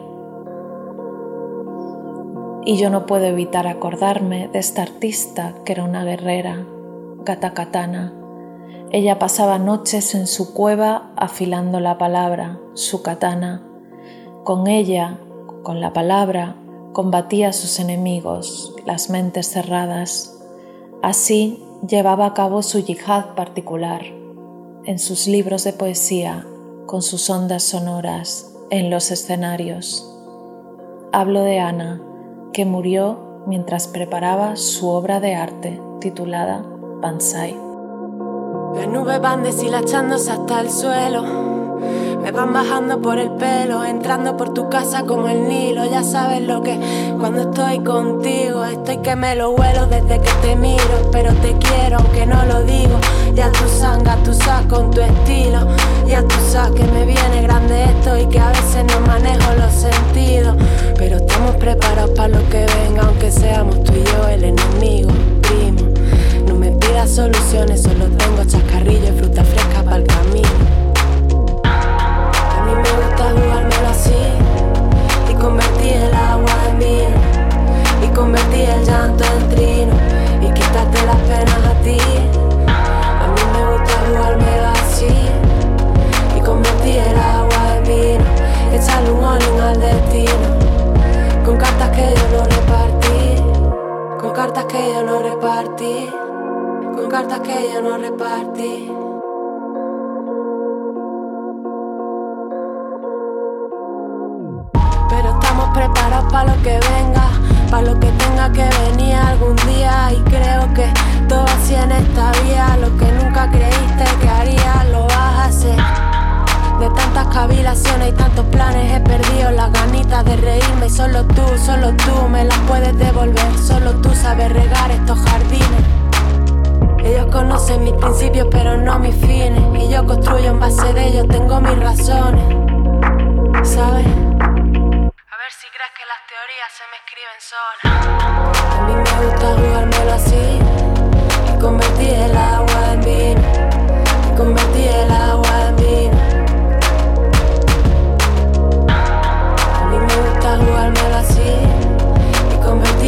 Y yo no puedo evitar acordarme de esta artista que era una guerrera, Gata Katana. Ella pasaba noches en su cueva afilando la palabra, su katana. Con ella, con la palabra, combatía a sus enemigos, las mentes cerradas. Así llevaba a cabo su yihad particular, en sus libros de poesía, con sus ondas sonoras, en los escenarios. Hablo de Ana, que murió mientras preparaba su obra de arte titulada Bansai. Las nubes van deshilachándose hasta el suelo, me van bajando por el pelo, entrando por tu casa como el Nilo. Ya sabes lo que cuando estoy contigo, estoy que me lo huelo desde que te miro. Pero te quiero aunque no lo digo, ya tú sangas, tú sabes con tu estilo. Ya tú sabes que me viene grande esto y que a veces no manejo los sentidos. Pero estamos preparados para lo que venga, aunque seamos tú y yo el enemigo, primo. No me pidas soluciones, solo tengo chascarrillo y fruta fresca para el camino. A mí me gusta jugármelo así y convertir el agua en vino y convertir el llanto en trino y quitarte las penas a ti. A mí me gusta jugármelo así y convertir el agua en vino, echarle un all-in al destino con cartas que yo no repartí, con cartas que yo no repartí, con cartas que yo no repartí. Pero estamos preparados para lo que venga, para lo que tenga que venir algún día. Y creo que todo así en esta vida, lo que nunca creíste que harías, lo vas a hacer. De tantas cavilaciones y tantos planes he perdido las ganitas de reírme. Y solo tú, solo tú me las puedes devolver. Solo tú sabes regar estos jardines. Ellos conocen mis principios pero no mis fines, y yo construyo en base de ellos, tengo mis razones, ¿sabes? A ver si crees que las teorías se me escriben solas. A mí me gusta jugármelo así y convertir el agua en vino, y convertir el agua en vino. A mí me gusta jugármelo así y convertir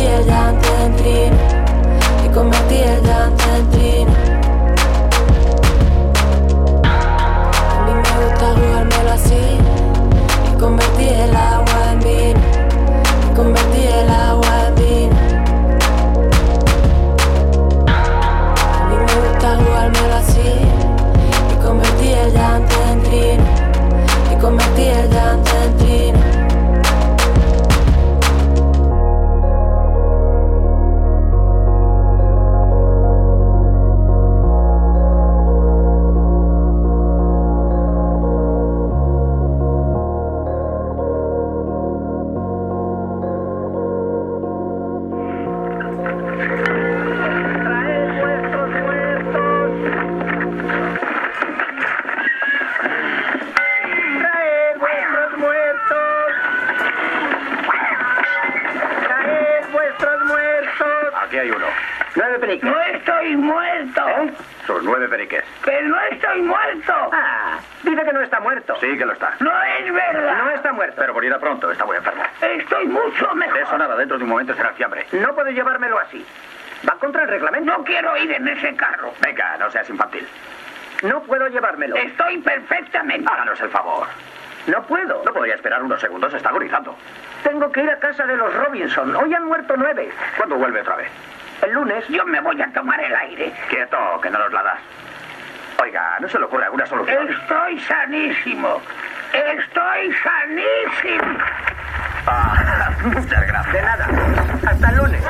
periques. No estoy muerto. ¿Eh? Sus nueve periques. Que no estoy muerto. Ah, dice que no está muerto. Sí que lo está. No es verdad. No está muerto. Pero morirá pronto, está muy enfermo. Estoy mucho mejor. De eso nada, dentro de un momento será fiambre. No puede llevármelo así. Va contra el reglamento. No quiero ir en ese carro. Venga, no seas infantil. No puedo llevármelo. Estoy perfectamente. Háganos el favor. No puedo. No podría esperar unos segundos, está agonizando. Tengo que ir a casa de los Robinson. Hoy han muerto nueve. ¿Cuándo vuelve otra vez? El lunes. Yo me voy a tomar el aire. Quieto, que no nos la das. Oiga, ¿no se le ocurre alguna solución? Estoy sanísimo. Estoy sanísimo. Ah, muchas gracias. De nada. Hasta el lunes.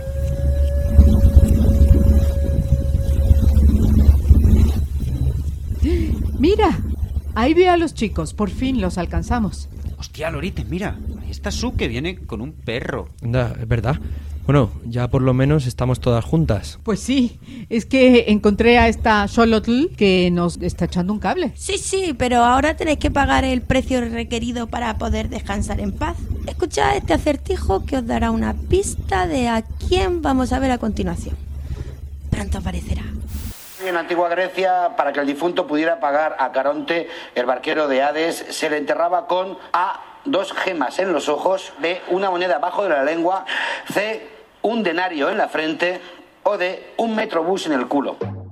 Mira, ahí ve a los chicos, por fin los alcanzamos. Hostia, Lorite, mira, ahí está Su, que viene con un perro. Anda, es verdad. Bueno, ya por lo menos estamos todas juntas. Pues sí, es que encontré a esta Xolotl que nos está echando un cable. Sí, sí, pero ahora tenéis que pagar el precio requerido para poder descansar en paz. Escuchad este acertijo que os dará una pista de a quién vamos a ver a continuación. Pronto aparecerá. En la antigua Grecia, para que el difunto pudiera pagar a Caronte, el barquero de Hades, se le enterraba con A, dos gemas en los ojos, B, una moneda abajo de la lengua, C, un denario en la frente, o D, un metrobús en el culo.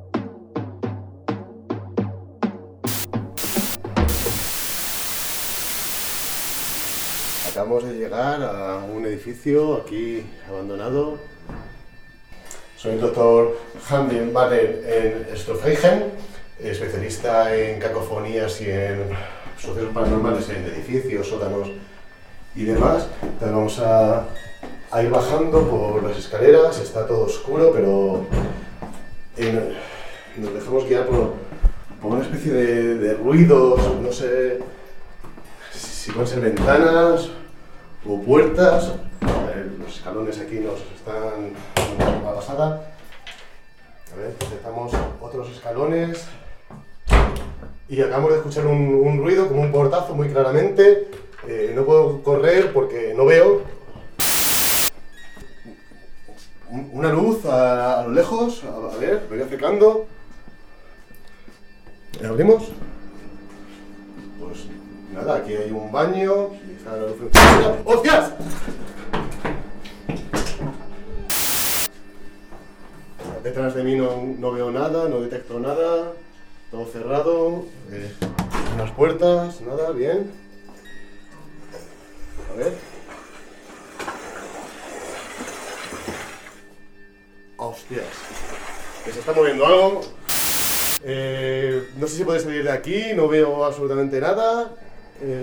Acabamos de llegar a un edificio aquí abandonado. Soy el doctor Handy Bader en Stoffheigen, especialista en cacofonías y en sucesos paranormales en edificios, sótanos y demás. Entonces vamos a, a ir bajando por las escaleras, está todo oscuro, pero eh, nos dejamos guiar por, por una especie de, de ruidos, no sé si pueden ser ventanas o puertas. Los escalones aquí nos están dando una bajada. A ver, intentamos otros escalones. Y acabamos de escuchar un, un ruido, como un portazo muy claramente. Eh, no puedo correr porque no veo. Una luz a, a lo lejos. A, a ver, me voy acercando. ¿Abrimos? Pues nada, aquí hay un baño. Y está la luz. ¡Hostias! Detrás de mí no, no veo nada, no detecto nada, todo cerrado, eh, unas puertas, nada, bien. A ver. Hostias, que se está moviendo algo. Eh, no sé si puede salir de aquí, no veo absolutamente nada. Eh,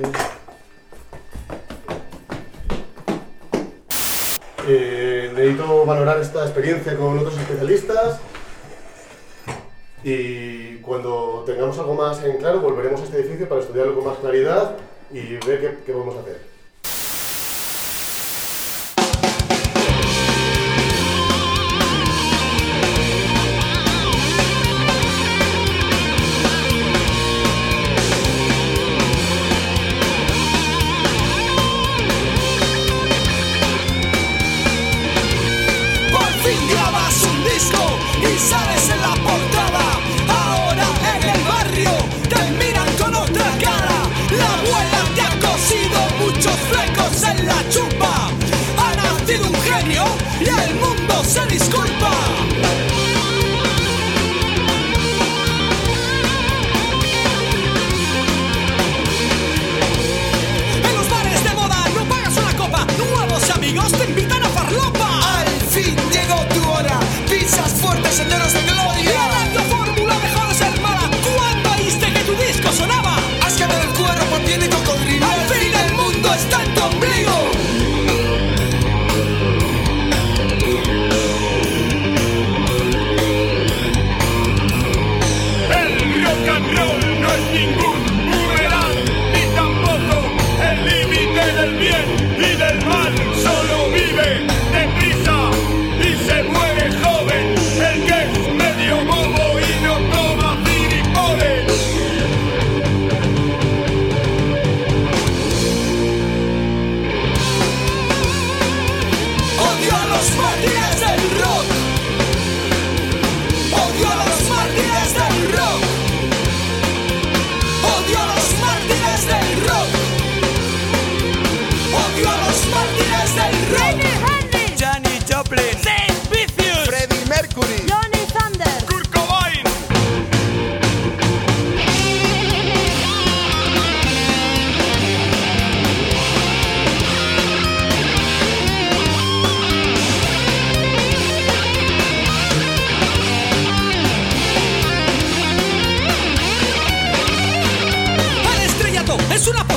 Eh, necesito valorar esta experiencia con otros especialistas y cuando tengamos algo más en claro volveremos a este edificio para estudiarlo con más claridad y ver qué, qué podemos hacer. Y sales en la portada, ahora en el barrio te miran con otra cara. La abuela te ha cosido mucho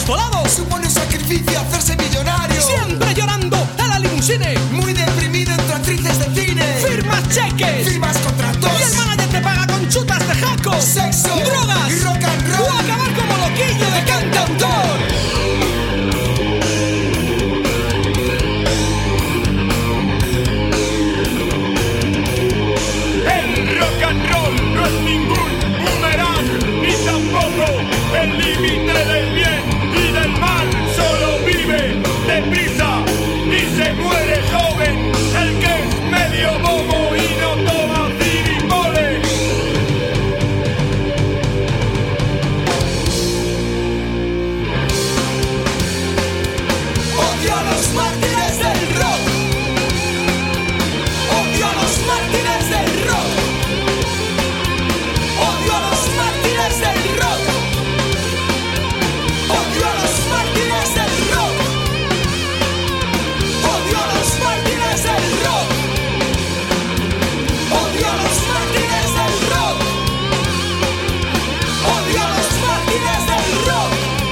apostolado. Supone un sacrificio hacerse millonario. Siempre llorando a la limusine. Muy deprimido entre actrices de cine. Firmas cheques, firmas contratos. Y el manager te paga con chutas de jaco. Sexo, drogas y rock and roll. O acabar como loquillo de cantautor. El rock and roll no es ningún boomerang, ni tampoco el límite del bien y del mal. Solo vive deprisa y se muere joven el que es medio bobo y no toma ciripole. Odio a los mártires del rock. Odio a los mártires del rock. Odio a los mártires del rock. Odio a los mártires del rock. Odio a los mártires del rock. Odio a los mártires del rock. Odio a los mártires del rock.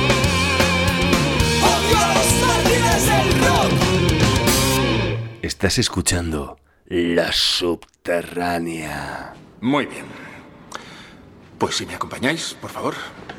Odio a los mártires del rock. Estás escuchando La Subterránea. Muy bien. Pues si me acompañáis, por favor.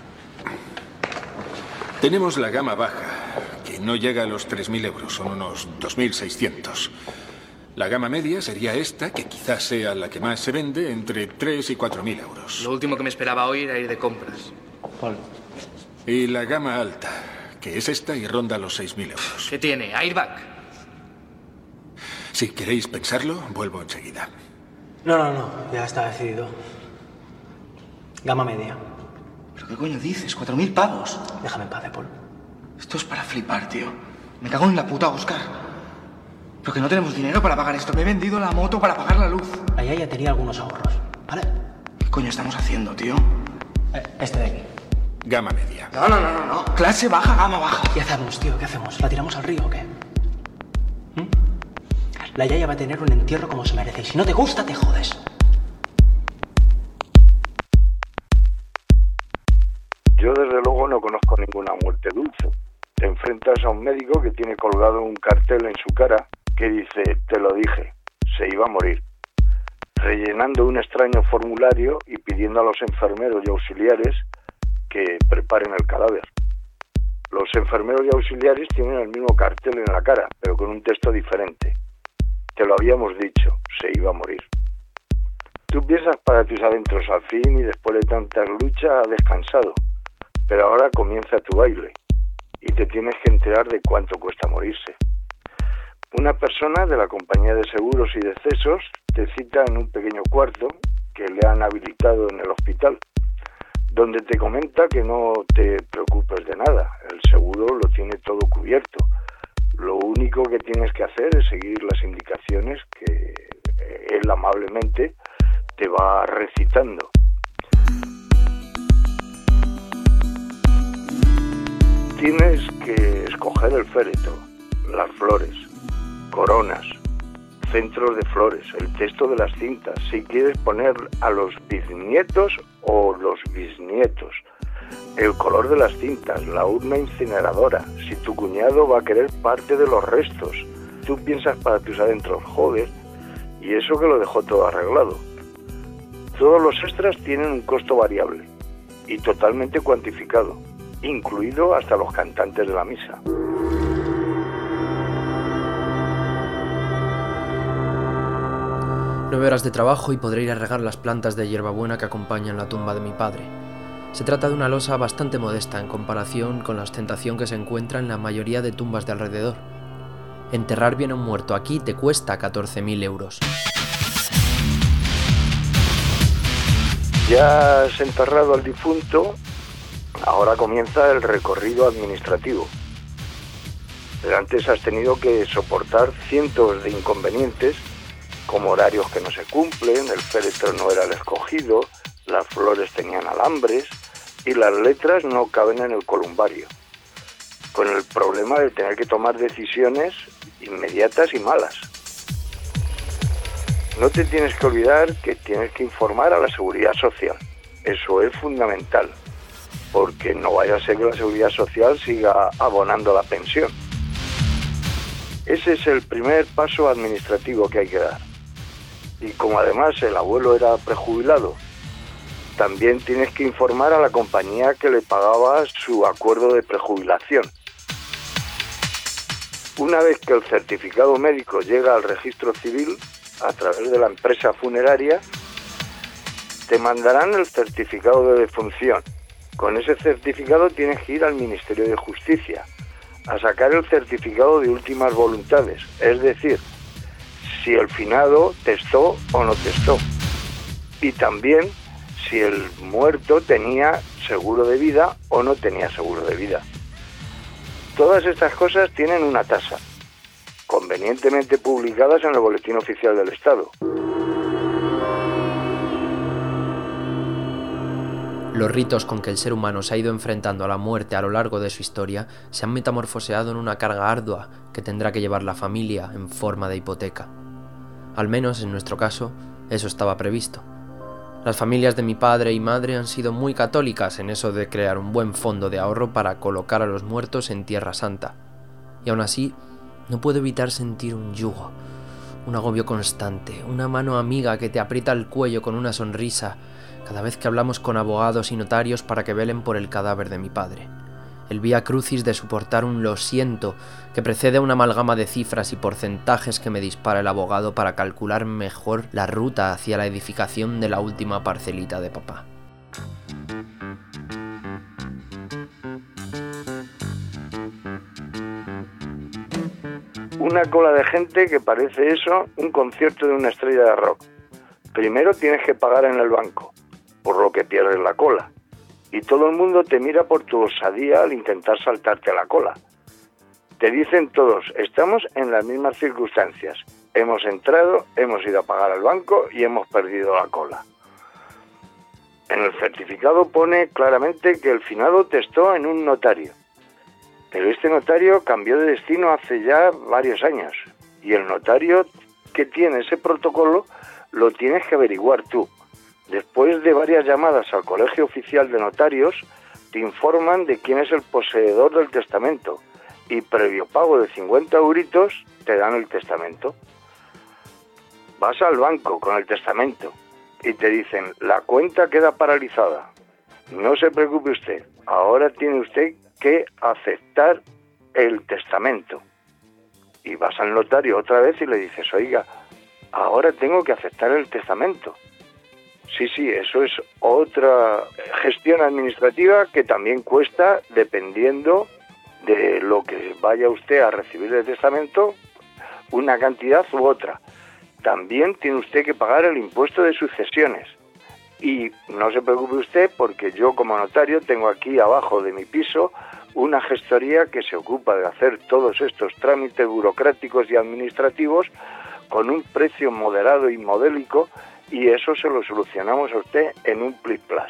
Tenemos la gama baja, que no llega a los tres mil euros, son unos dos mil seiscientos. La gama media sería esta, que quizás sea la que más se vende, entre tres y cuatro mil euros. Lo último que me esperaba hoy era ir de compras. Paul. Y la gama alta, que es esta y ronda los seis mil euros. ¿Qué tiene? ¿Airbag? Si queréis pensarlo, vuelvo enseguida. No, no, no, ya está decidido. Gama media. ¿Pero qué coño dices? ¿Cuatro mil pavos? Déjame en paz, Paul. Esto es para flipar, tío. Me cago en la puta, Oscar. Pero que no tenemos dinero para pagar esto. Me he vendido la moto para pagar la luz. Allá ya tenía algunos ahorros, ¿vale? ¿Qué coño estamos haciendo, tío? Eh, este de aquí. Gama media. No, no, no, no, no. Clase baja, gama baja. ¿Qué hacemos, tío? ¿Qué hacemos? ¿La tiramos al río o qué? ¿Mm? La Yaya va a tener un entierro como se merece. Y si no te gusta, te jodes. Yo desde luego no conozco ninguna muerte dulce. Te enfrentas a un médico que tiene colgado un cartel en su cara que dice, te lo dije, se iba a morir. Rellenando un extraño formulario y pidiendo a los enfermeros y auxiliares que preparen el cadáver. Los enfermeros y auxiliares tienen el mismo cartel en la cara, pero con un texto diferente. Te lo habíamos dicho, se iba a morir. Tú piensas para tus adentros al fin y después de tantas luchas ha descansado. Pero ahora comienza tu baile y te tienes que enterar de cuánto cuesta morirse. Una persona de la compañía de seguros y decesos te cita en un pequeño cuarto que le han habilitado en el hospital, donde te comenta que no te preocupes de nada, el seguro lo tiene todo cubierto. Lo único que tienes que hacer es seguir las indicaciones que él amablemente te va recitando. Tienes que escoger el féretro, las flores, coronas, centros de flores, el texto de las cintas, si quieres poner a los bisnietos o los bisnietos, el color de las cintas, la urna incineradora, si tu cuñado va a querer parte de los restos. Tú piensas para tus adentros, joder, y eso que lo dejó todo arreglado. Todos los extras tienen un costo variable y totalmente cuantificado, incluido hasta los cantantes de la misa. Nueve horas de trabajo y podré ir a regar las plantas de hierbabuena que acompañan la tumba de mi padre. Se trata de una losa bastante modesta en comparación con la ostentación que se encuentra en la mayoría de tumbas de alrededor. Enterrar bien a un muerto aquí te cuesta catorce mil euros. Ya has enterrado al difunto, ahora comienza el recorrido administrativo. Pero antes has tenido que soportar cientos de inconvenientes, como horarios que no se cumplen, el féretro no era el escogido, las flores tenían alambres y las letras no caben en el columbario, con el problema de tener que tomar decisiones inmediatas y malas. No te tienes que olvidar que tienes que informar a la seguridad social, eso es fundamental, porque no vaya a ser que la Seguridad Social siga abonando la pensión. Ese es el primer paso administrativo que hay que dar. Y como además el abuelo era prejubilado, también tienes que informar a la compañía que le pagaba su acuerdo de prejubilación. Una vez que el certificado médico llega al registro civil, a través de la empresa funeraria, te mandarán el certificado de defunción. Con ese certificado tienes que ir al Ministerio de Justicia a sacar el certificado de últimas voluntades, es decir, si el finado testó o no testó. Y también si el muerto tenía seguro de vida o no tenía seguro de vida. Todas estas cosas tienen una tasa, convenientemente publicadas en el Boletín Oficial del Estado. Los ritos con que el ser humano se ha ido enfrentando a la muerte a lo largo de su historia se han metamorfoseado en una carga ardua que tendrá que llevar la familia en forma de hipoteca. Al menos en nuestro caso, eso estaba previsto. Las familias de mi padre y madre han sido muy católicas en eso de crear un buen fondo de ahorro para colocar a los muertos en Tierra Santa. Y aún así, no puedo evitar sentir un yugo, un agobio constante, una mano amiga que te aprieta el cuello con una sonrisa cada vez que hablamos con abogados y notarios para que velen por el cadáver de mi padre. El vía crucis de soportar un lo siento que precede a una amalgama de cifras y porcentajes que me dispara el abogado para calcular mejor la ruta hacia la edificación de la última parcelita de papá. Una cola de gente que parece eso, un concierto de una estrella de rock. Primero tienes que pagar en el banco, por lo que pierdes la cola. Y todo el mundo te mira por tu osadía al intentar saltarte la cola. Te dicen todos, estamos en las mismas circunstancias. Hemos entrado, hemos ido a pagar al banco y hemos perdido la cola. En el certificado pone claramente que el finado testó en un notario. Pero este notario cambió de destino hace ya varios años. Y el notario que tiene ese protocolo lo tienes que averiguar tú. Después de varias llamadas al Colegio Oficial de Notarios, te informan de quién es el poseedor del testamento y previo pago de cincuenta euritos te dan el testamento. Vas al banco con el testamento y te dicen, la cuenta queda paralizada. No se preocupe usted, ahora tiene usted que aceptar el testamento. Y vas al notario otra vez y le dices, oiga, ahora tengo que aceptar el testamento. Sí, sí, eso es otra gestión administrativa que también cuesta dependiendo de lo que vaya usted a recibir de testamento, una cantidad u otra. También tiene usted que pagar el impuesto de sucesiones. Y no se preocupe usted porque yo como notario tengo aquí abajo de mi piso una gestoría que se ocupa de hacer todos estos trámites burocráticos y administrativos con un precio moderado y modélico, y eso se lo solucionamos a usted en un plis plas.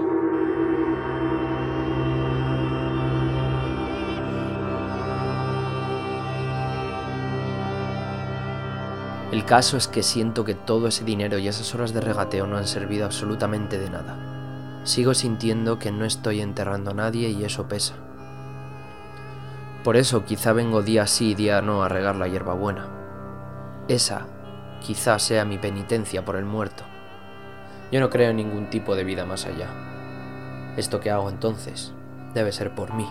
El caso es que siento que todo ese dinero y esas horas de regateo no han servido absolutamente de nada. Sigo sintiendo que no estoy enterrando a nadie y eso pesa. Por eso quizá vengo día sí y día no a regar la hierbabuena. Esa quizá sea mi penitencia por el muerto. Yo no creo en ningún tipo de vida más allá. Esto que hago entonces debe ser por mí.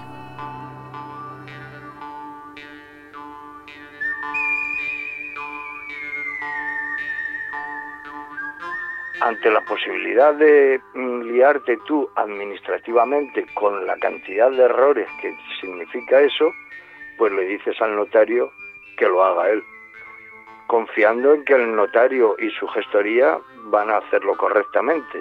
Ante la posibilidad de liarte tú administrativamente con la cantidad de errores que significa eso, pues le dices al notario que lo haga él, confiando en que el notario y su gestoría van a hacerlo correctamente.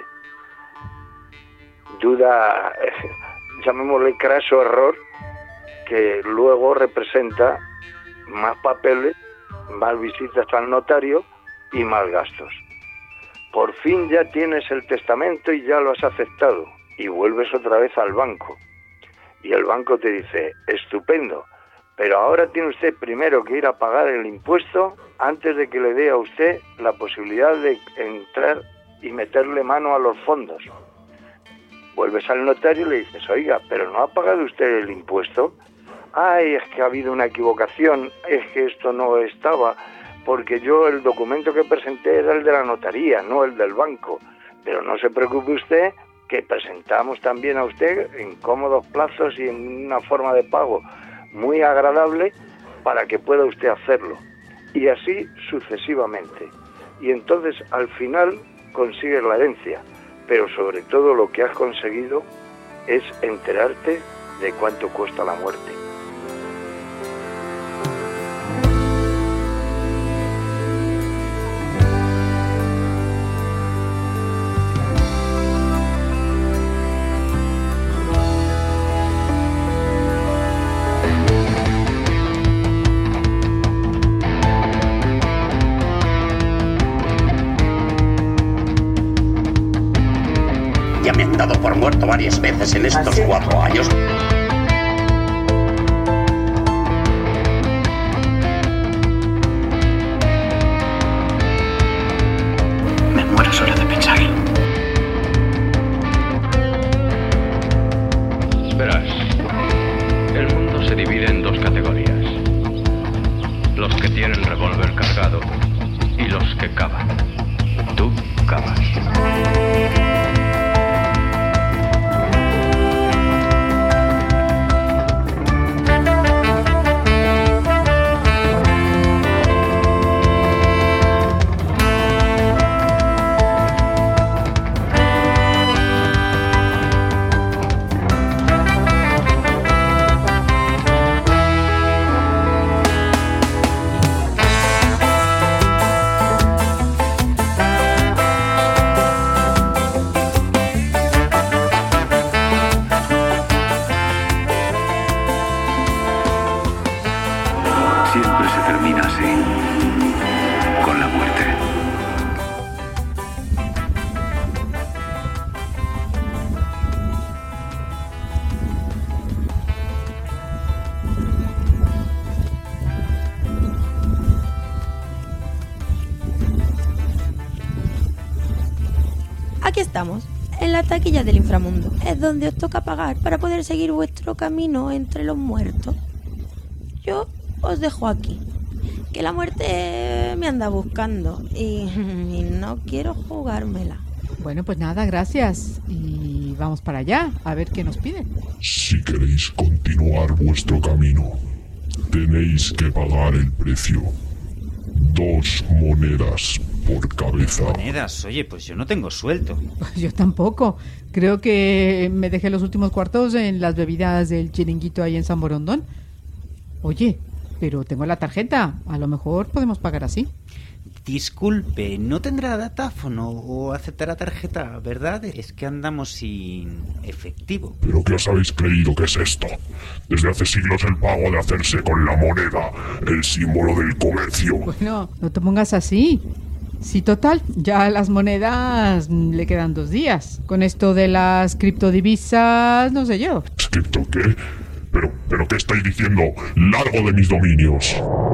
Duda, eh, llamémosle craso error, que luego representa más papeles, más visitas al notario y más gastos. Por fin ya tienes el testamento y ya lo has aceptado y vuelves otra vez al banco. Y el banco te dice, estupendo, pero ahora tiene usted primero que ir a pagar el impuesto antes de que le dé a usted la posibilidad de entrar y meterle mano a los fondos. vuelves al notario y le dices, oiga, ¿pero no ha pagado usted el impuesto? Ay, es que ha habido una equivocación, es que esto no estaba, porque yo el documento que presenté era el de la notaría, no el del banco. Pero no se preocupe usted, que presentamos también a usted en cómodos plazos y en una forma de pago muy agradable para que pueda usted hacerlo. Y así sucesivamente. Y entonces al final consigues la herencia, pero sobre todo lo que has conseguido es enterarte de cuánto cuesta la muerte. Ya me han dado por muerto varias veces en estos cuatro años. Me muero solo de pensarlo. Verás, el mundo se divide en dos categorías. Los que tienen revólver cargado y los que cavan. Tú cavas. Siempre se termina así, con la muerte. Aquí estamos, en la taquilla del inframundo. Es donde os toca pagar para poder seguir vuestro camino entre los muertos. Yo os dejo aquí, que la muerte me anda buscando y, y no quiero jugármela. Bueno, pues nada, gracias. Y vamos para allá, a ver qué nos piden. Si queréis continuar vuestro camino, tenéis que pagar el precio. Dos monedas por cabeza. Monedas, oye, pues yo no tengo suelto. Yo tampoco. Creo que me dejé los últimos cuartos en las bebidas del chiringuito ahí en San Borondón. Oye, pero tengo la tarjeta. A lo mejor podemos pagar así. Disculpe, ¿no tendrá datáfono o aceptará tarjeta, verdad? Es que andamos sin efectivo. ¿Pero qué os habéis creído que es esto? Desde hace siglos el pago de hacerse con la moneda, el símbolo del comercio. Bueno, no te pongas así. Sí, total, ya a las monedas le quedan dos días. Con esto de las criptodivisas, no sé yo. ¿Cripto qué? ¿Pero, pero qué estáis diciendo? ¡Largo de mis dominios!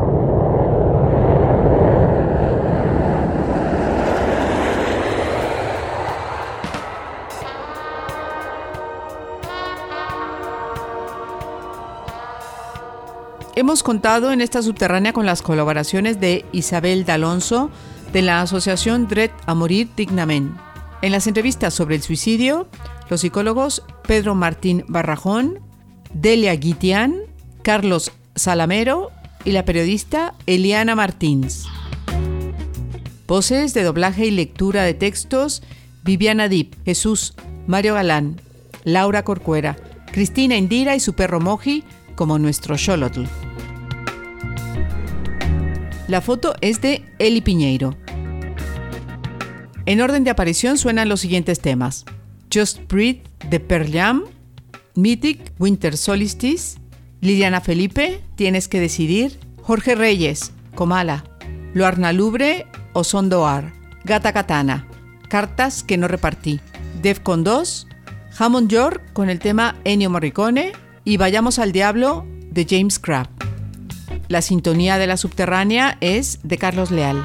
Hemos contado en esta subterránea con las colaboraciones de Isabel D'Alonso de la asociación Dret a Morir Dignament. En las entrevistas sobre el suicidio, los psicólogos Pedro Martín Barrajón, Delia Guitián, Carlos Salamero y la periodista Eliana Martins. Voces de doblaje y lectura de textos: Viviana Dip, Jesús, Mario Galán, Laura Corcuera, Cristina Indira y su perro Moji como nuestro Xolotl. La foto es de Eli Piñeiro. En orden de aparición suenan los siguientes temas: Just Breathe de Pearl Jam, Mythic, Winter Solstice, Liliana Felipe, Tienes que decidir, Jorge Reyes, Comala, Loarna Lubre, Osondoar, Gata Katana, Cartas que no repartí, Defcon dos, Hammond York con el tema Ennio Morricone y Vayamos al Diablo de James Crabb. La sintonía de la subterránea es de Carlos Leal.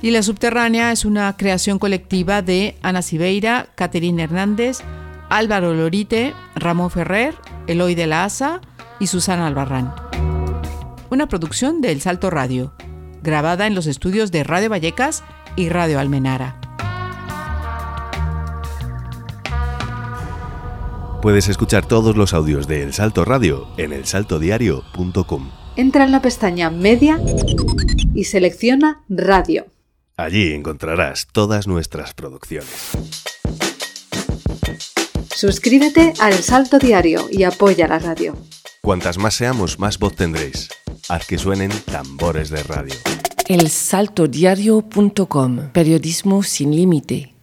Y La Subterránea es una creación colectiva de Ana Siveira, Caterina Hernández, Álvaro Lorite, Ramón Ferrer, Eloy de la Asa y Susana Albarrán. Una producción de El Salto Radio, grabada en los estudios de Radio Vallecas y Radio Almenara. Puedes escuchar todos los audios de El Salto Radio en el salto diario punto com. Entra en la pestaña Media y selecciona Radio. Allí encontrarás todas nuestras producciones. Suscríbete a El Salto Diario y apoya la radio. Cuantas más seamos, más voz tendréis. Haz que suenen tambores de radio. el salto diario punto com. Periodismo sin límite.